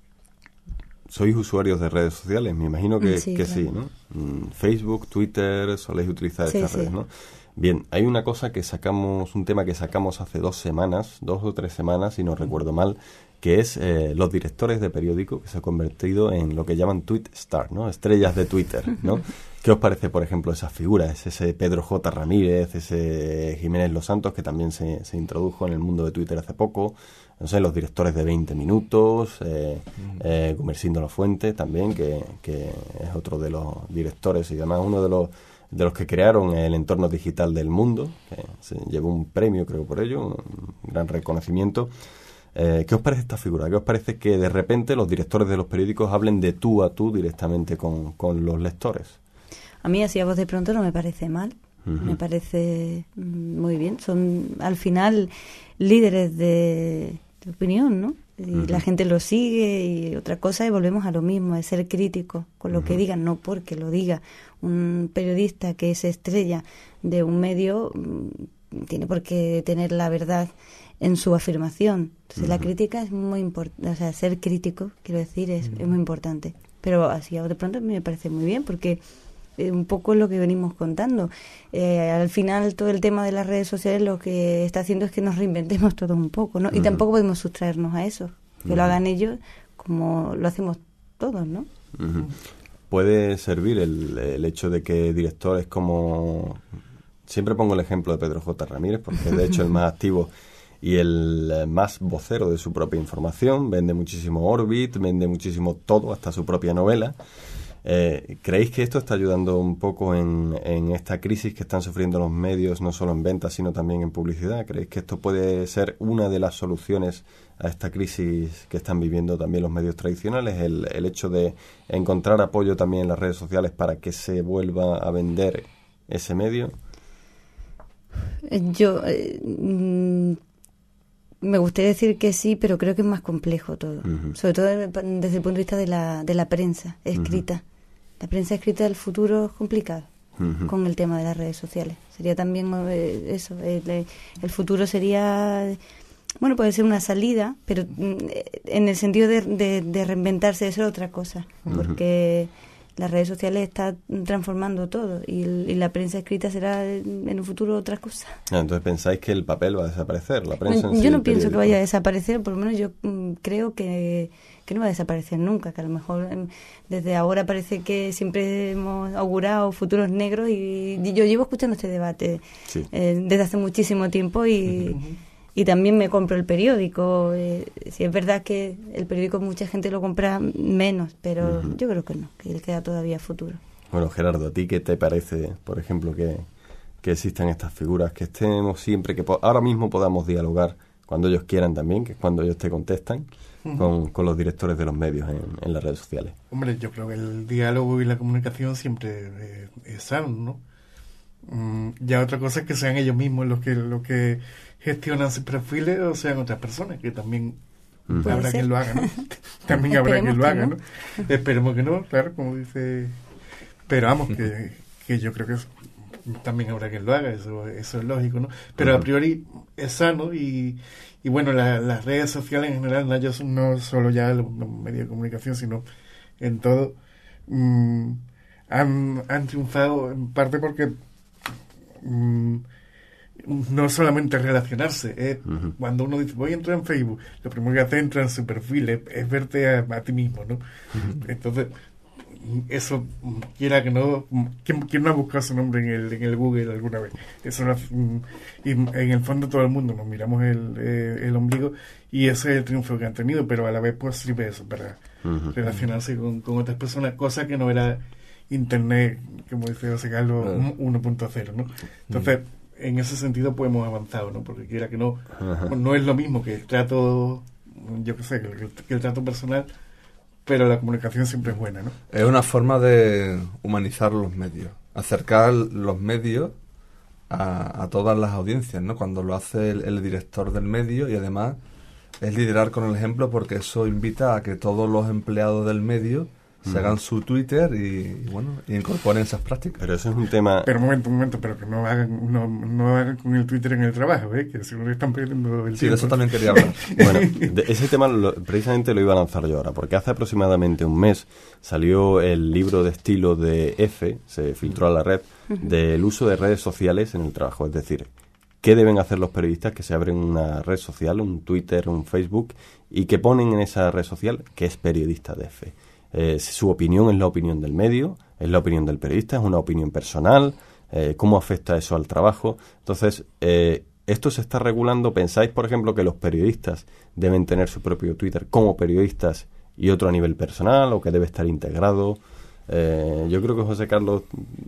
¿Sois usuarios de redes sociales? Me imagino que Sí, que claro. sí, ¿no? Mm, Facebook, Twitter, soléis utilizar Sí, estas sí. redes, ¿no? Bien, hay una cosa que sacamos, un tema que sacamos hace dos semanas, dos o tres semanas, si no recuerdo mal, que es eh, los directores de periódico, que se ha convertido en lo que llaman tweet star, ¿no? Estrellas de Twitter, ¿no? ¿Qué os parece, por ejemplo, esas figuras? Ese Pedro J. Ramírez, ese Jiménez Los Santos, que también se, se introdujo en el mundo de Twitter hace poco. No sé, los directores de veinte minutos, eh, eh, Gumersindo La Fuente también, que, que es otro de los directores y además uno de los de los que crearon el entorno digital del mundo, que se llevó un premio, creo, por ello, un gran reconocimiento. Eh, ¿Qué os parece esta figura? ¿Qué os parece que de repente los directores de los periódicos hablen de tú a tú directamente con, con los lectores? A mí así a voz de pronto no me parece mal, Ujú. me parece mm, muy bien. Son al final líderes de, de opinión, ¿no? Y Ujú. la gente lo sigue y otra cosa, y volvemos a lo mismo, de ser crítico con lo que Ujú. digan, no porque lo diga un periodista que es estrella de un medio, mm, tiene por qué tener la verdad en su afirmación. Entonces la Ujú. crítica es muy importante, o sea, ser crítico, quiero decir, es, es muy importante. Pero así de pronto a mí me parece muy bien, porque eh, un poco es lo que venimos contando. Eh, al final todo el tema de las redes sociales lo que está haciendo es que nos reinventemos todos un poco, ¿no? Y Ujú. tampoco podemos sustraernos a eso, que Ujú. lo hagan ellos como lo hacemos todos, ¿no? Ujú. ¿Puede servir el, el hecho de que directores como... Siempre pongo el ejemplo de Pedro J. Ramírez, porque es de hecho el más activo y el eh, más vocero de su propia información, vende muchísimo Orbit, vende muchísimo todo, hasta su propia novela. Eh, ¿Creéis que esto está ayudando un poco en, en esta crisis que están sufriendo los medios, no solo en ventas, sino también en publicidad? ¿Creéis que esto puede ser una de las soluciones a esta crisis que están viviendo también los medios tradicionales? El, el hecho de encontrar apoyo también en las redes sociales para que se vuelva a vender ese medio. Eh, Yo eh, mm, me gustaría decir que sí, pero creo que es más complejo todo. Ujú. Sobre todo desde el punto de vista de la, de la prensa escrita. La prensa escrita del futuro es complicado Ujú. con el tema de las redes sociales. Sería también eh, eso, el, el futuro sería, bueno, puede ser una salida, pero mm, en el sentido de, de, de reinventarse, eso es otra cosa, Ujú. porque las redes sociales están transformando todo y, y la prensa escrita será en un futuro otra cosa. Ah, entonces pensáis que el papel va a desaparecer, la prensa en Yo sí, no el pienso que periódico. vaya a desaparecer, por lo menos yo mm, creo que, que no va a desaparecer nunca, que a lo mejor em, desde ahora parece que siempre hemos augurado futuros negros y, y yo llevo escuchando este debate Sí. eh, desde hace muchísimo tiempo y, y también me compro el periódico. Eh, si es verdad que el periódico mucha gente lo compra menos, pero Ujú. yo creo que no, que le queda todavía futuro. Bueno, Gerardo, ¿a ti qué te parece, por ejemplo, que, que existan estas figuras, que estemos siempre, que po- ahora mismo podamos dialogar cuando ellos quieran también, que es cuando ellos te contestan, con, con los directores de los medios en, en las redes sociales? Hombre, yo creo que el diálogo y la comunicación siempre eh, es sano, ¿no? Mm, ya otra cosa es que sean ellos mismos los que los que gestionan sus perfiles o sean otras personas, que también Ujú. Puede habrá ser. quien lo haga, ¿no? también habrá Esperemos quien lo que haga, no. ¿no? Esperemos que no, claro, como dice... Pero vamos, que, que yo creo que eso, también habrá quien lo haga, eso, eso es lógico, ¿no? Pero a priori es sano y, y bueno, la, las redes sociales en general, no, yo, no solo ya los, los medios de comunicación, sino en todo, mmm, han, han triunfado en parte porque mmm, no solamente relacionarse, es uh-huh. cuando uno dice voy a entrar en Facebook, lo primero que hace es entrar en su perfil, es, es verte a, a ti mismo, ¿no? Uh-huh. Entonces, eso, quiera que no, ¿quién, quién no ha buscado su nombre en el, en el Google alguna vez? Eso lo, y en el fondo todo el mundo nos miramos el, eh, el ombligo y ese es el triunfo que han tenido, pero a la vez pues sirve eso para uh-huh. relacionarse con, con otras personas, cosa que no era Internet, como dice José Carlos, uh-huh. uno punto cero, ¿no? Entonces, uh-huh. en ese sentido pues hemos avanzado, ¿no? Porque quiera que no, uh-huh. no es lo mismo que el trato, yo qué sé, que el, que el trato personal, pero la comunicación siempre es buena, ¿no? Es una forma de humanizar los medios, acercar los medios a, a todas las audiencias, ¿no? Cuando lo hace el, el director del medio, y además es liderar con el ejemplo, porque eso invita a que todos los empleados del medio se hagan su Twitter y, y bueno, y incorporen esas prácticas. Pero eso es un tema... Pero un momento, un momento, pero que no hagan no, no hagan con el Twitter en el trabajo, ¿eh? Que seguro que están perdiendo el sí, tiempo. Sí, de eso también quería hablar. Bueno, de ese tema lo, precisamente lo iba a lanzar yo ahora, porque hace aproximadamente un mes salió el libro de estilo de F, se filtró a la red, del uso de redes sociales en el trabajo. Es decir, ¿qué deben hacer los periodistas que se abren una red social, un Twitter, un Facebook, y que ponen en esa red social que es periodista de F? Eh, su opinión es la opinión del medio, es la opinión del periodista, es una opinión personal, eh, cómo afecta eso al trabajo. Entonces, eh, esto se está regulando. ¿Pensáis, por ejemplo, que los periodistas deben tener su propio Twitter como periodistas y otro a nivel personal, o que debe estar integrado? Eh, yo creo que José Carlos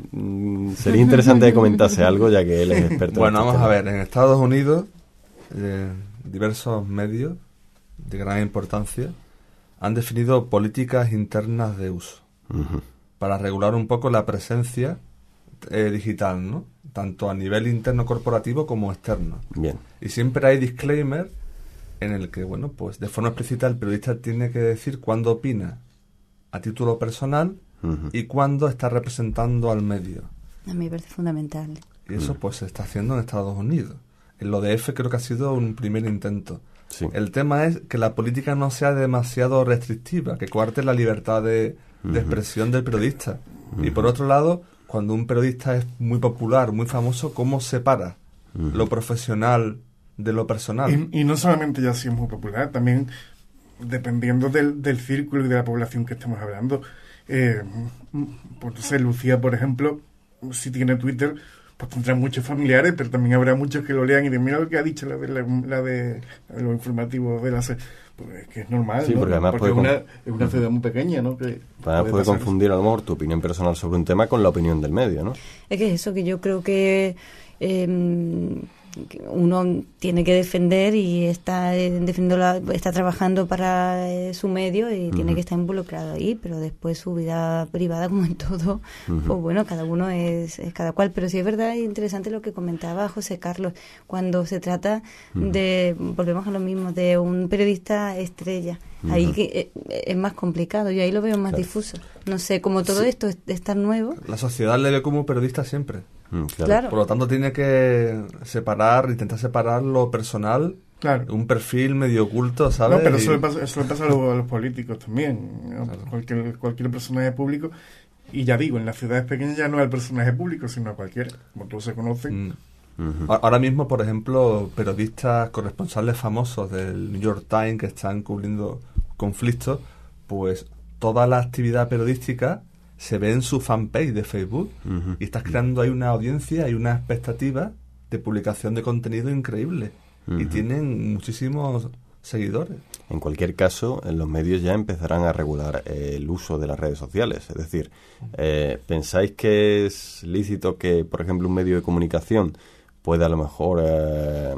mmm, sería interesante que comentase algo, ya que él es experto. Bueno, en vamos este a tema. ver, en Estados Unidos, eh, diversos medios de gran importancia han definido políticas internas de uso uh-huh. para regular un poco la presencia eh, digital, ¿no? Tanto a nivel interno corporativo como externo. Bien. Y siempre hay disclaimer en el que, bueno, pues de forma explícita el periodista tiene que decir cuándo opina a título personal uh-huh. y cuándo está representando al medio. A mí me parece fundamental. Y eso uh-huh. pues se está haciendo en Estados Unidos. En lo de F creo que ha sido un primer intento. Sí. El tema es que la política no sea demasiado restrictiva, que coarte la libertad de, uh-huh. de expresión del periodista. Uh-huh. Y por otro lado, cuando un periodista es muy popular, muy famoso, ¿cómo separa uh-huh. lo profesional de lo personal? Y, y no solamente ya si es muy popular, también dependiendo del, del círculo y de la población que estemos hablando. Eh, pues no sé, Lucía, por ejemplo, si tiene Twitter, pues tendrá muchos familiares, pero también habrá muchos que lo lean y digan, mira lo que ha dicho la de, la, la de, la de los informativos de la S E. Pues que es normal, sí, ¿no? Porque además porque puede es, una, es una ciudad muy pequeña, ¿no? Que puede, puede confundir eso. A lo mejor tu opinión personal sobre un tema con la opinión del medio, ¿no? Es que es eso, que yo creo que eh, uno tiene que defender y está eh, defendiendo la, está trabajando para eh, su medio y uh-huh. tiene que estar involucrado ahí, pero después su vida privada, como en todo, uh-huh. pues bueno, cada uno es, es cada cual. Pero sí es verdad, es interesante lo que comentaba José Carlos, cuando se trata uh-huh. de, volvemos a lo mismo, de un periodista estrella. Uh-huh. Ahí que, eh, es más complicado, yo ahí lo veo más claro. difuso. No sé, como todo sí. esto es, es tan nuevo. La sociedad le ve como periodista siempre. Mm, claro. Claro. Por lo tanto, tiene que separar, intentar separar lo personal, claro. un perfil medio oculto, ¿sabes? No, pero y... eso le pasa, eso le pasa a, los, a los políticos también, ¿no? Claro. Cualquier, cualquier personaje público. Y ya digo, en las ciudades pequeñas ya no es el personaje público, sino cualquiera, como todos se conocen. Mm. Uh-huh. Ahora mismo, por ejemplo, periodistas corresponsales famosos del New York Times que están cubriendo conflictos, pues toda la actividad periodística se ve en su fanpage de Facebook uh-huh. y estás creando ahí una audiencia y una expectativa de publicación de contenido increíble uh-huh. y tienen muchísimos seguidores. En cualquier caso, los medios ya empezarán a regular eh, el uso de las redes sociales. Es decir, eh, ¿pensáis que es lícito que, por ejemplo, un medio de comunicación pueda a lo mejor eh,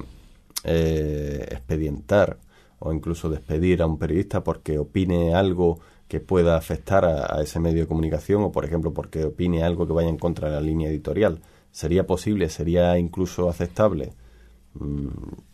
eh, expedientar o incluso despedir a un periodista porque opine algo que pueda afectar a, a ese medio de comunicación, o por ejemplo porque opine algo que vaya en contra de la línea editorial? ¿Sería posible? ¿Sería incluso aceptable? Mm,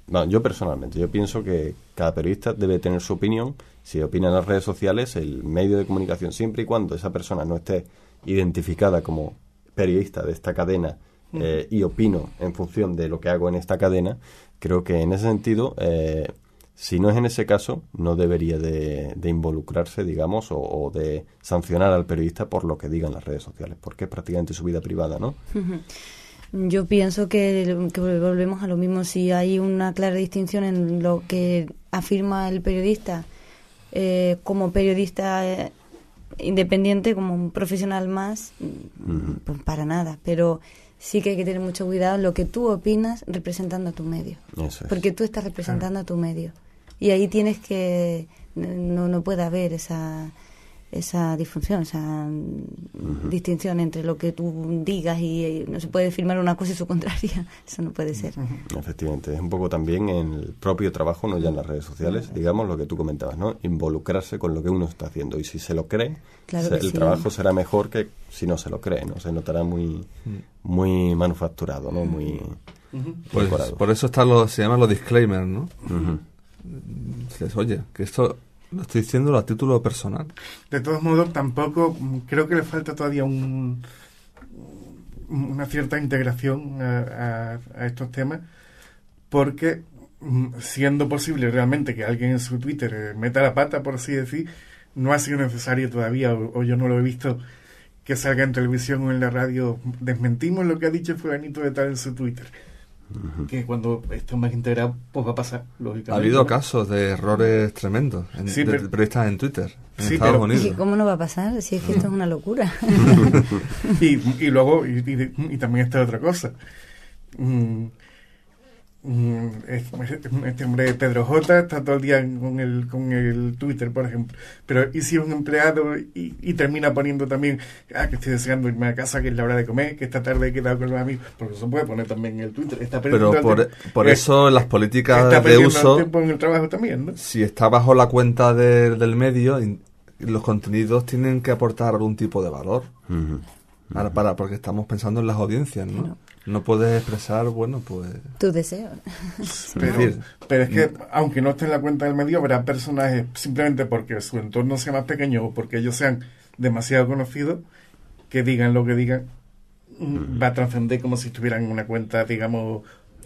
no, yo personalmente, yo pienso que cada periodista debe tener su opinión. Si opina en las redes sociales, el medio de comunicación, siempre y cuando esa persona no esté identificada como periodista de esta cadena eh, y opino en función de lo que hago en esta cadena, creo que en ese sentido, eh, si no es en ese caso, no debería de, de involucrarse, digamos, o, o de sancionar al periodista por lo que diga en las redes sociales, porque es prácticamente su vida privada, ¿no? Yo pienso que, que volvemos a lo mismo. Si hay una clara distinción en lo que afirma el periodista eh, como periodista eh, independiente, como un profesional más, uh-huh. pues para nada. Pero sí que hay que tener mucho cuidado en lo que tú opinas representando a tu medio. Eso es. Porque tú estás representando claro. a tu medio. Y ahí tienes que... No, no puede haber esa... esa disfunción, esa uh-huh. distinción entre lo que tú digas y, y no se puede firmar una cosa y su contraria. Eso no puede ser. Uh-huh. Efectivamente, es un poco también en el propio trabajo, no ya en las redes sociales, uh-huh. digamos lo que tú comentabas, ¿no? Involucrarse con lo que uno está haciendo, y si se lo cree, claro se, el sí. trabajo será mejor que si no se lo cree, ¿no? Se notará muy muy manufacturado, ¿no? Muy uh-huh. pues, por eso está lo, se llaman los disclaimers, ¿no? Uh-huh. Dices, oye, que esto lo estoy diciendo a título personal. De todos modos, tampoco creo que le falta todavía un, una cierta integración a, a, a estos temas, porque siendo posible realmente que alguien en su Twitter meta la pata, por así decir, no ha sido necesario todavía, o, o yo no lo he visto, que salga en televisión o en la radio, desmentimos lo que ha dicho fulanito de tal en su Twitter. Uh-huh. Que cuando esté más integrado, pues va a pasar, lógicamente. Ha habido ¿no? casos de errores tremendos en, sí, de, pero, de periodistas en Twitter, en sí, Estados pero, Unidos. ¿Y cómo no va a pasar? Si es que esto es una locura. y, y luego, y, y, y también está otra cosa. Mm, este hombre Pedro J está todo el día con el con el Twitter, por ejemplo, pero y si es un empleado y, y termina poniendo también ah, que estoy deseando irme a casa, que es la hora de comer, que esta tarde he quedado con los amigos, porque eso puede poner también en el Twitter. Está pero por, el, por eso las políticas está de uso el tiempo en el trabajo también, ¿no? Si está bajo la cuenta de, del medio, los contenidos tienen que aportar algún tipo de valor. Uh-huh. Para, para, porque estamos pensando en las audiencias, ¿no? No, no puedes expresar, bueno, pues... Tu deseo. Pero, decir, pero es que, aunque no esté en la cuenta del medio, habrá personajes, simplemente porque su entorno sea más pequeño o porque ellos sean demasiado conocidos, que digan lo que digan, mm. va a trascender como si estuvieran en una cuenta, digamos,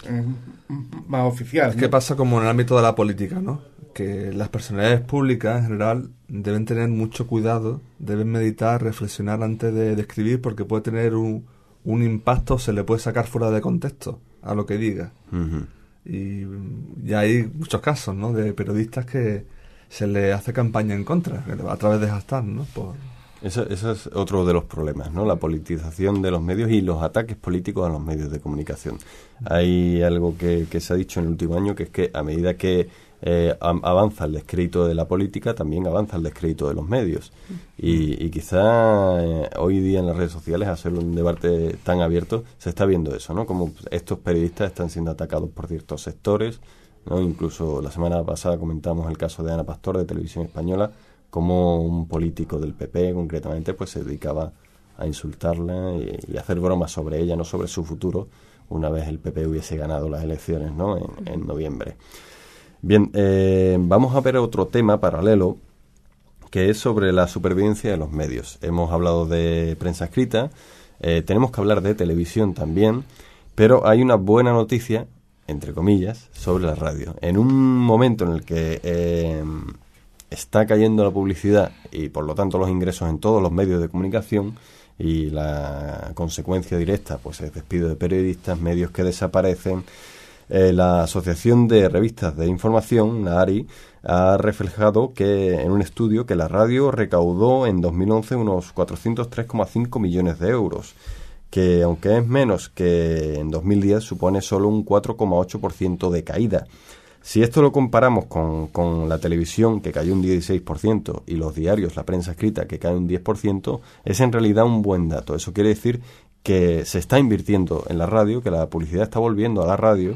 más oficial. Es ¿no? que pasa como en el ámbito de la política, ¿no? Que las personalidades públicas en general deben tener mucho cuidado, deben meditar, reflexionar antes de, de escribir, porque puede tener un, un impacto, se le puede sacar fuera de contexto a lo que diga. Uh-huh. Y ya hay muchos casos, ¿no? De periodistas que se le hace campaña en contra a través de hashtag, ¿no? Por... Ese, ese es otro de los problemas, ¿no? La politización de los medios y los ataques políticos a los medios de comunicación. Hay algo que, que se ha dicho en el último año, que es que a medida que eh, avanza el descrédito de la política, también avanza el descrédito de los medios. Y, y quizá eh, hoy día en las redes sociales, hacer un debate tan abierto, se está viendo eso, ¿no? Como estos periodistas están siendo atacados por ciertos sectores, ¿no? Incluso la semana pasada comentamos el caso de Ana Pastor, de Televisión Española, como un político del P P concretamente pues se dedicaba a insultarla y, y hacer bromas sobre ella, no sobre su futuro, una vez el P P hubiese ganado las elecciones, ¿no? en, en noviembre. Bien, eh, vamos a ver otro tema paralelo, que es sobre la supervivencia de los medios. Hemos hablado de prensa escrita, eh, tenemos que hablar de televisión también, pero hay una buena noticia, entre comillas, sobre la radio. En un momento en el que... Eh, está cayendo la publicidad y por lo tanto los ingresos en todos los medios de comunicación, y la consecuencia directa pues es despido de periodistas, medios que desaparecen. Eh, la Asociación de Revistas de Información, la A R I, ha reflejado que en un estudio que la radio recaudó en dos mil once unos cuatrocientos tres coma cinco millones de euros, que aunque es menos que en dos mil diez, supone solo un cuatro coma ocho por ciento de caída. Si esto lo comparamos con, con la televisión, que cayó un dieciséis por ciento, y los diarios, la prensa escrita, que cae un diez por ciento, es en realidad un buen dato. Eso quiere decir que se está invirtiendo en la radio, que la publicidad está volviendo a la radio,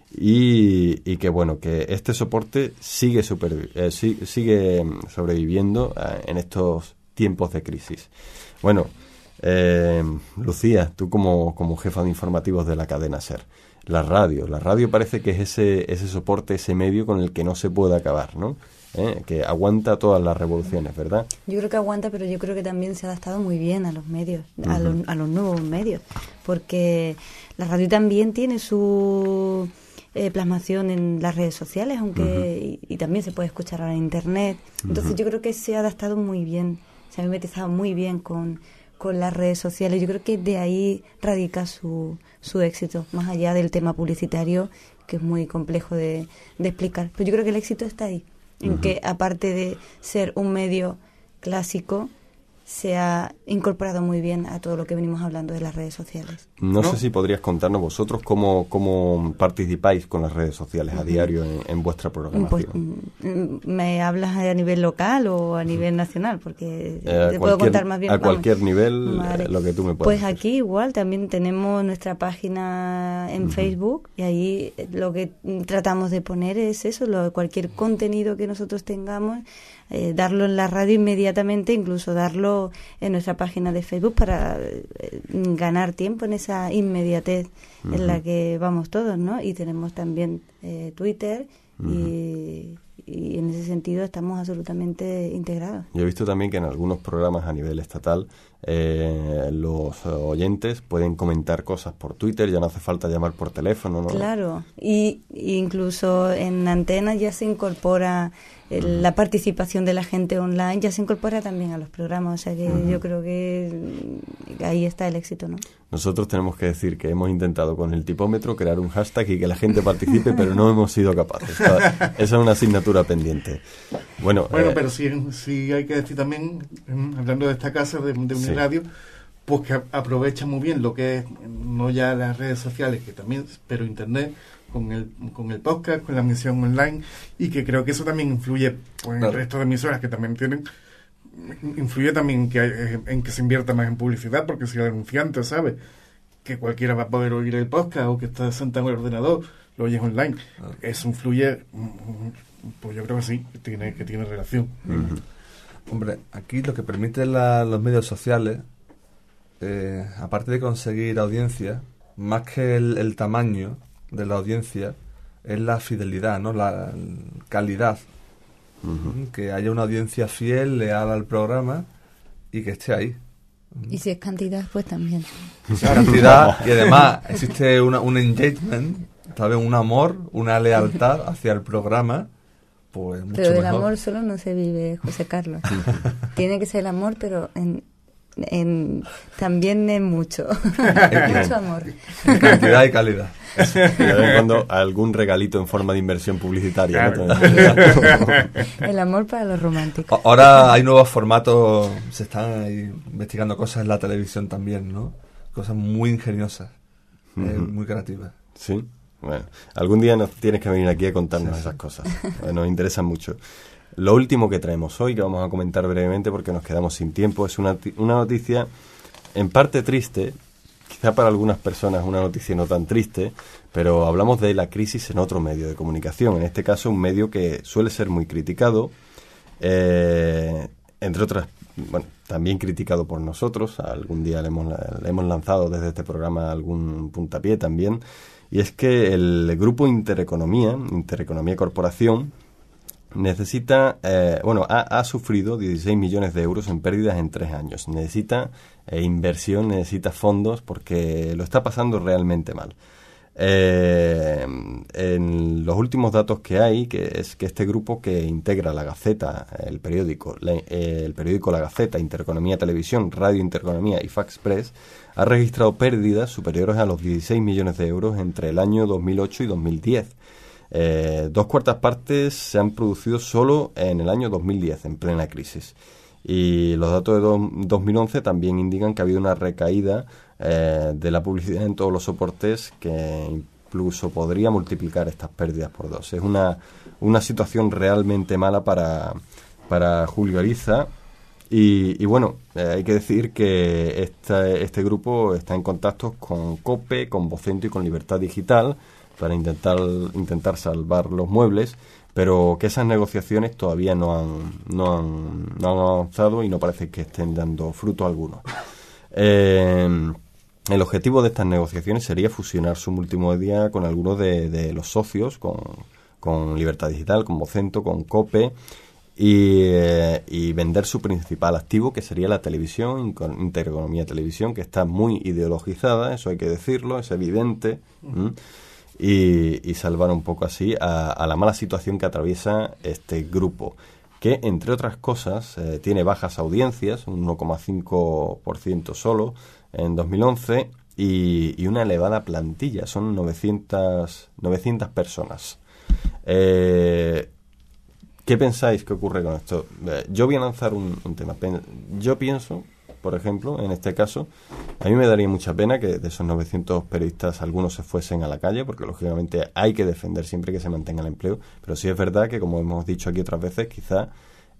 y, y que bueno, que este soporte sigue, super, eh, si, sigue sobreviviendo eh, en estos tiempos de crisis. Bueno, eh, Lucía, tú como, como jefa de informativos de la cadena SER, la radio. La radio parece que es ese, ese soporte, ese medio con el que no se puede acabar, ¿no? ¿Eh? Que aguanta todas las revoluciones, ¿verdad? Yo creo que aguanta, pero yo creo que también se ha adaptado muy bien a los medios, uh-huh. a, los, a los nuevos medios, porque la radio también tiene su eh, plasmación en las redes sociales, aunque uh-huh. y, y también se puede escuchar ahora en internet. Entonces uh-huh. yo creo que se ha adaptado muy bien, se ha mimetizado muy bien con con las redes sociales. Yo creo que de ahí radica su, su éxito, más allá del tema publicitario, que es muy complejo de, de explicar. Pero yo creo que el éxito está ahí, en uh-huh. que aparte de ser un medio clásico, se ha incorporado muy bien a todo lo que venimos hablando de las redes sociales. No, ¿No? sé si podrías contarnos vosotros cómo, cómo participáis con las redes sociales a diario en, en vuestra programación. Pues, ¿me hablas a nivel local o a nivel nacional? Porque eh, te puedo contar más bien. A cualquier vamos. nivel, Vale. lo que tú me puedas Pues decir. aquí igual también tenemos nuestra página en uh-huh. Facebook, y ahí lo que tratamos de poner es eso, lo, cualquier contenido que nosotros tengamos, Eh, darlo en la radio inmediatamente, incluso darlo en nuestra página de Facebook para eh, ganar tiempo en esa inmediatez uh-huh. en la que vamos todos, ¿no? Y tenemos también eh, Twitter uh-huh. y, y en ese sentido estamos absolutamente integrados. Yo he visto también que en algunos programas a nivel estatal eh, los oyentes pueden comentar cosas por Twitter, ya no hace falta llamar por teléfono, ¿no? Claro, y, y incluso en Antena ya se incorpora eh, uh-huh. la participación de la gente online, ya se incorpora también a los programas, o sea que uh-huh. yo creo que ahí está el éxito, ¿no? Nosotros tenemos que decir que hemos intentado con el tipómetro crear un hashtag y que la gente participe, pero no hemos sido capaces. Esa es una asignatura pendiente. Bueno, bueno eh, pero sí, sí hay que decir también, hablando de esta casa de, de sí. Uniradio, pues que aprovecha muy bien lo que es, no ya las redes sociales, que también, pero internet, con el con el podcast, con la emisión online, y que creo que eso también influye pues, en claro. el resto de emisoras que también tienen, influye también en que, hay, en que se invierta más en publicidad, porque si el anunciante sabe que cualquiera va a poder oír el podcast o que está sentado en el ordenador, lo oyes online, claro. eso influye, pues yo creo que sí, que tiene, que tiene relación. Uh-huh. Hombre, aquí lo que permiten la, los medios sociales, eh, aparte de conseguir audiencia, más que el, el tamaño de la audiencia, es la fidelidad, ¿no? La, la calidad. Uh-huh. Que haya una audiencia fiel, leal al programa y que esté ahí. Y si es cantidad, pues también. Si es cantidad, y además existe una, un engagement, ¿sabes? Un amor, una lealtad hacia el programa. Pues mucho pero del mejor. amor solo no se vive, José Carlos. Tiene que ser el amor, pero en, en también en mucho. Mucho amor. En cantidad y calidad. Y de vez en cuando algún regalito en forma de inversión publicitaria. Claro. ¿No? El amor para los románticos. Ahora hay nuevos formatos, se están ahí investigando cosas en la televisión también, ¿no? Cosas muy ingeniosas, uh-huh. eh, muy creativas. Sí. Bueno, algún día nos tienes que venir aquí a contarnos sí, esas sí. cosas. Nos interesan mucho. Lo último que traemos hoy, que vamos a comentar brevemente porque nos quedamos sin tiempo, es una, una noticia en parte triste, quizá para algunas personas una noticia no tan triste, pero hablamos de la crisis en otro medio de comunicación, en este caso un medio que suele ser muy criticado, eh, entre otras, bueno, también criticado por nosotros, algún día le hemos, le hemos lanzado desde este programa algún puntapié también. Y es que el grupo Intereconomía, Intereconomía Corporación, necesita, eh, bueno, ha, ha sufrido dieciséis millones de euros en pérdidas en tres años. Necesita eh, inversión, necesita fondos porque lo está pasando realmente mal. Eh, en los últimos datos que hay, que es que este grupo que integra La Gaceta, el periódico, la, eh, el periódico La Gaceta, Intereconomía Televisión, Radio Intereconomía y Faxpress, ha registrado pérdidas superiores a los dieciséis millones de euros entre el año dos mil ocho y dos mil diez. Eh, dos cuartas partes se han producido solo en el año dos mil diez, en plena crisis. Y los datos de do, dos mil once también indican que ha habido una recaída eh, de la publicidad en todos los soportes que incluso podría multiplicar estas pérdidas por dos. Es una, una situación realmente mala para, para Julio Ariza. Y, y bueno, eh, hay que decir que esta, este grupo está en contacto con COPE, con Vocento y con Libertad Digital para intentar, intentar salvar los muebles, pero que esas negociaciones todavía no han, no han, no han avanzado y no parece que estén dando fruto alguno. Eh, el objetivo de estas negociaciones sería fusionar su multimedia con algunos de, de los socios, con, con Libertad Digital, con Vocento, con COPE, y, eh, y vender su principal activo, que sería la televisión, Intereconomía Televisión, que está muy ideologizada, eso hay que decirlo, es evidente, uh-huh. y, y salvar un poco así a, a la mala situación que atraviesa este grupo, que, entre otras cosas, eh, tiene bajas audiencias, un uno coma cinco por ciento solo, en dos mil once, y, y una elevada plantilla, son novecientas personas. Eh, ¿Qué pensáis que ocurre con esto? Eh, yo voy a lanzar un, un tema. Yo pienso, por ejemplo, en este caso, a mí me daría mucha pena que de esos novecientos periodistas algunos se fuesen a la calle, porque lógicamente hay que defender siempre que se mantenga el empleo, pero sí es verdad que, como hemos dicho aquí otras veces, quizá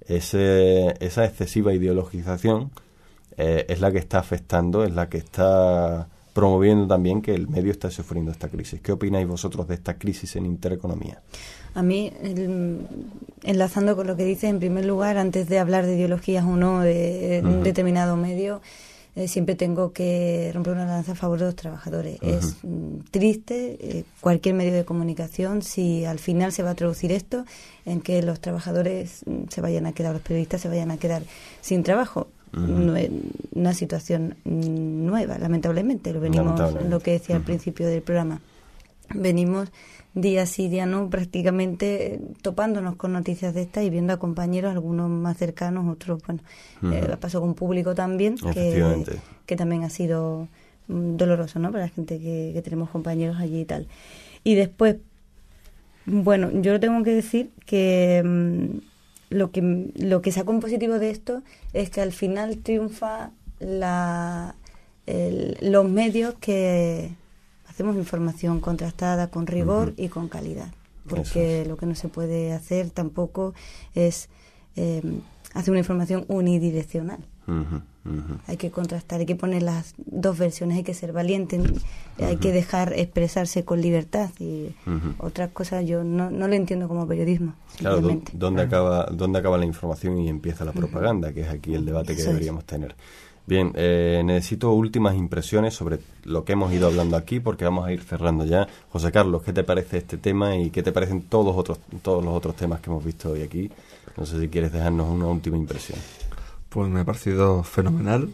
ese, esa excesiva ideologización Eh, es la que está afectando, es la que está promoviendo también que el medio está sufriendo esta crisis. ¿Qué opináis vosotros de esta crisis en Intereconomía? A mí, el, enlazando con lo que dices, en primer lugar, antes de hablar de ideologías o no de, uh-huh. un determinado medio, eh, siempre tengo que romper una lanza a favor de los trabajadores. Uh-huh. Es mm, triste eh, cualquier medio de comunicación si al final se va a traducir esto en que los trabajadores mm, se vayan a quedar, los periodistas se vayan a quedar sin trabajo. Uh-huh. No es una situación nueva, lamentablemente. Lo venimos, lamentablemente. Lo que decía uh-huh. al principio del programa. Venimos día sí, día no, prácticamente topándonos con noticias de estas y viendo a compañeros, algunos más cercanos, otros, bueno, uh-huh. eh, pasó con público también, que, que también ha sido mm, doloroso, ¿no? Para la gente que, que tenemos compañeros allí y tal. Y después, bueno, yo tengo que decir que mm, lo que lo que saco en positivo de esto es que al final triunfa la el, los medios que hacemos información contrastada con rigor uh-huh. y con calidad, porque es. Lo que no se puede hacer tampoco es eh, hacer una información unidireccional. Uh-huh. Uh-huh. Hay que contrastar, hay que poner las dos versiones, hay que ser valiente, uh-huh. hay que dejar expresarse con libertad y uh-huh. otras cosas yo no, no lo entiendo como periodismo. Claro, ¿dónde acaba, dónde acaba la información y empieza la propaganda? Uh-huh. Que es aquí el debate que Eso deberíamos es. tener. Bien, eh, necesito últimas impresiones sobre lo que hemos ido hablando aquí, porque vamos a ir cerrando ya. José Carlos, ¿qué te parece este tema y qué te parecen todos otros todos los otros temas que hemos visto hoy aquí? No sé si quieres dejarnos una última impresión. Pues me ha parecido fenomenal.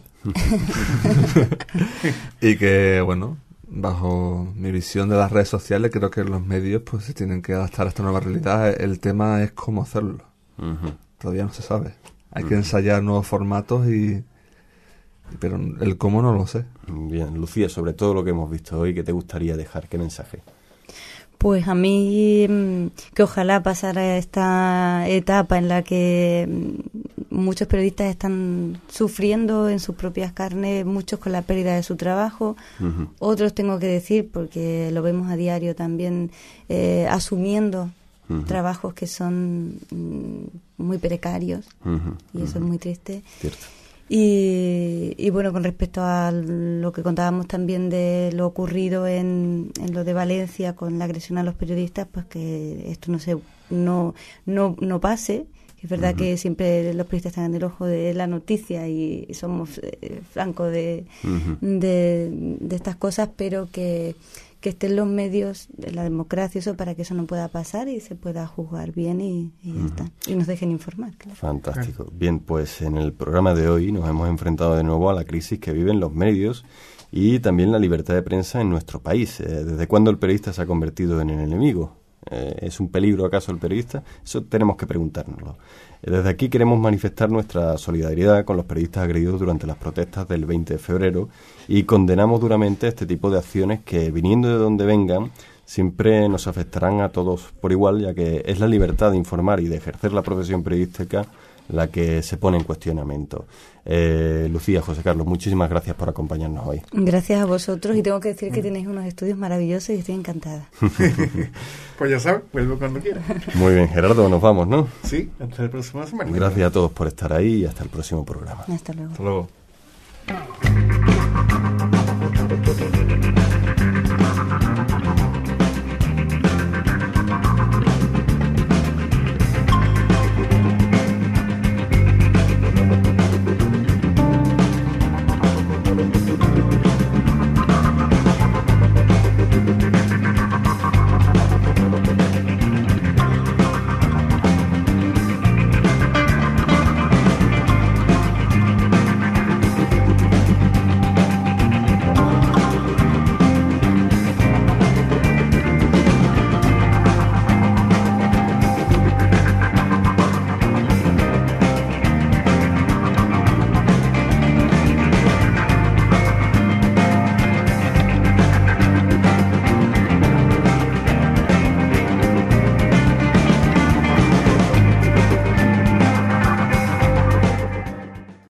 Y que, bueno, bajo mi visión de las redes sociales, creo que los medios pues se tienen que adaptar a esta nueva realidad. El tema es cómo hacerlo. Uh-huh. Todavía no se sabe. Hay uh-huh. que ensayar nuevos formatos y... pero el cómo no lo sé. Bien, Lucía, sobre todo lo que hemos visto hoy, ¿qué te gustaría dejar? ¿Qué mensaje? Pues a mí que ojalá pasara esta etapa en la que muchos periodistas están sufriendo en sus propias carnes, muchos con la pérdida de su trabajo, uh-huh. otros tengo que decir, porque lo vemos a diario también, eh, asumiendo uh-huh. trabajos que son mm, muy precarios, uh-huh. y eso uh-huh. es muy triste. Cierto. Y, y bueno, con respecto a lo que contábamos también de lo ocurrido en, en lo de Valencia con la agresión a los periodistas, pues que esto no se no no no pase. Es verdad uh-huh. que siempre los periodistas están en el ojo de la noticia y somos eh, francos de, uh-huh. de de estas cosas, pero que que estén los medios de la democracia, eso, para que eso no pueda pasar y se pueda juzgar bien y, y ya uh-huh. está. Y nos dejen informar, claro. Fantástico. Bien, pues en el programa de hoy nos hemos enfrentado de nuevo a la crisis que viven los medios y también la libertad de prensa en nuestro país. Eh, ¿Desde cuándo el periodista se ha convertido en el enemigo? Eh, ¿Es un peligro acaso el periodista? Eso tenemos que preguntárnoslo. Eh, desde aquí queremos manifestar nuestra solidaridad con los periodistas agredidos durante las protestas del veinte de febrero y condenamos duramente este tipo de acciones que, viniendo de donde vengan, siempre nos afectarán a todos por igual, ya que es la libertad de informar y de ejercer la profesión periodística la que se pone en cuestionamiento. Eh, Lucía, José Carlos, muchísimas gracias por acompañarnos hoy. Gracias a vosotros y tengo que decir que tenéis unos estudios maravillosos y estoy encantada. Pues ya sabes, vuelvo cuando quieras. Muy bien, Gerardo, nos vamos, ¿no? Sí, hasta la próxima semana. Gracias a todos por estar ahí y hasta el próximo programa. Hasta luego. Hasta luego.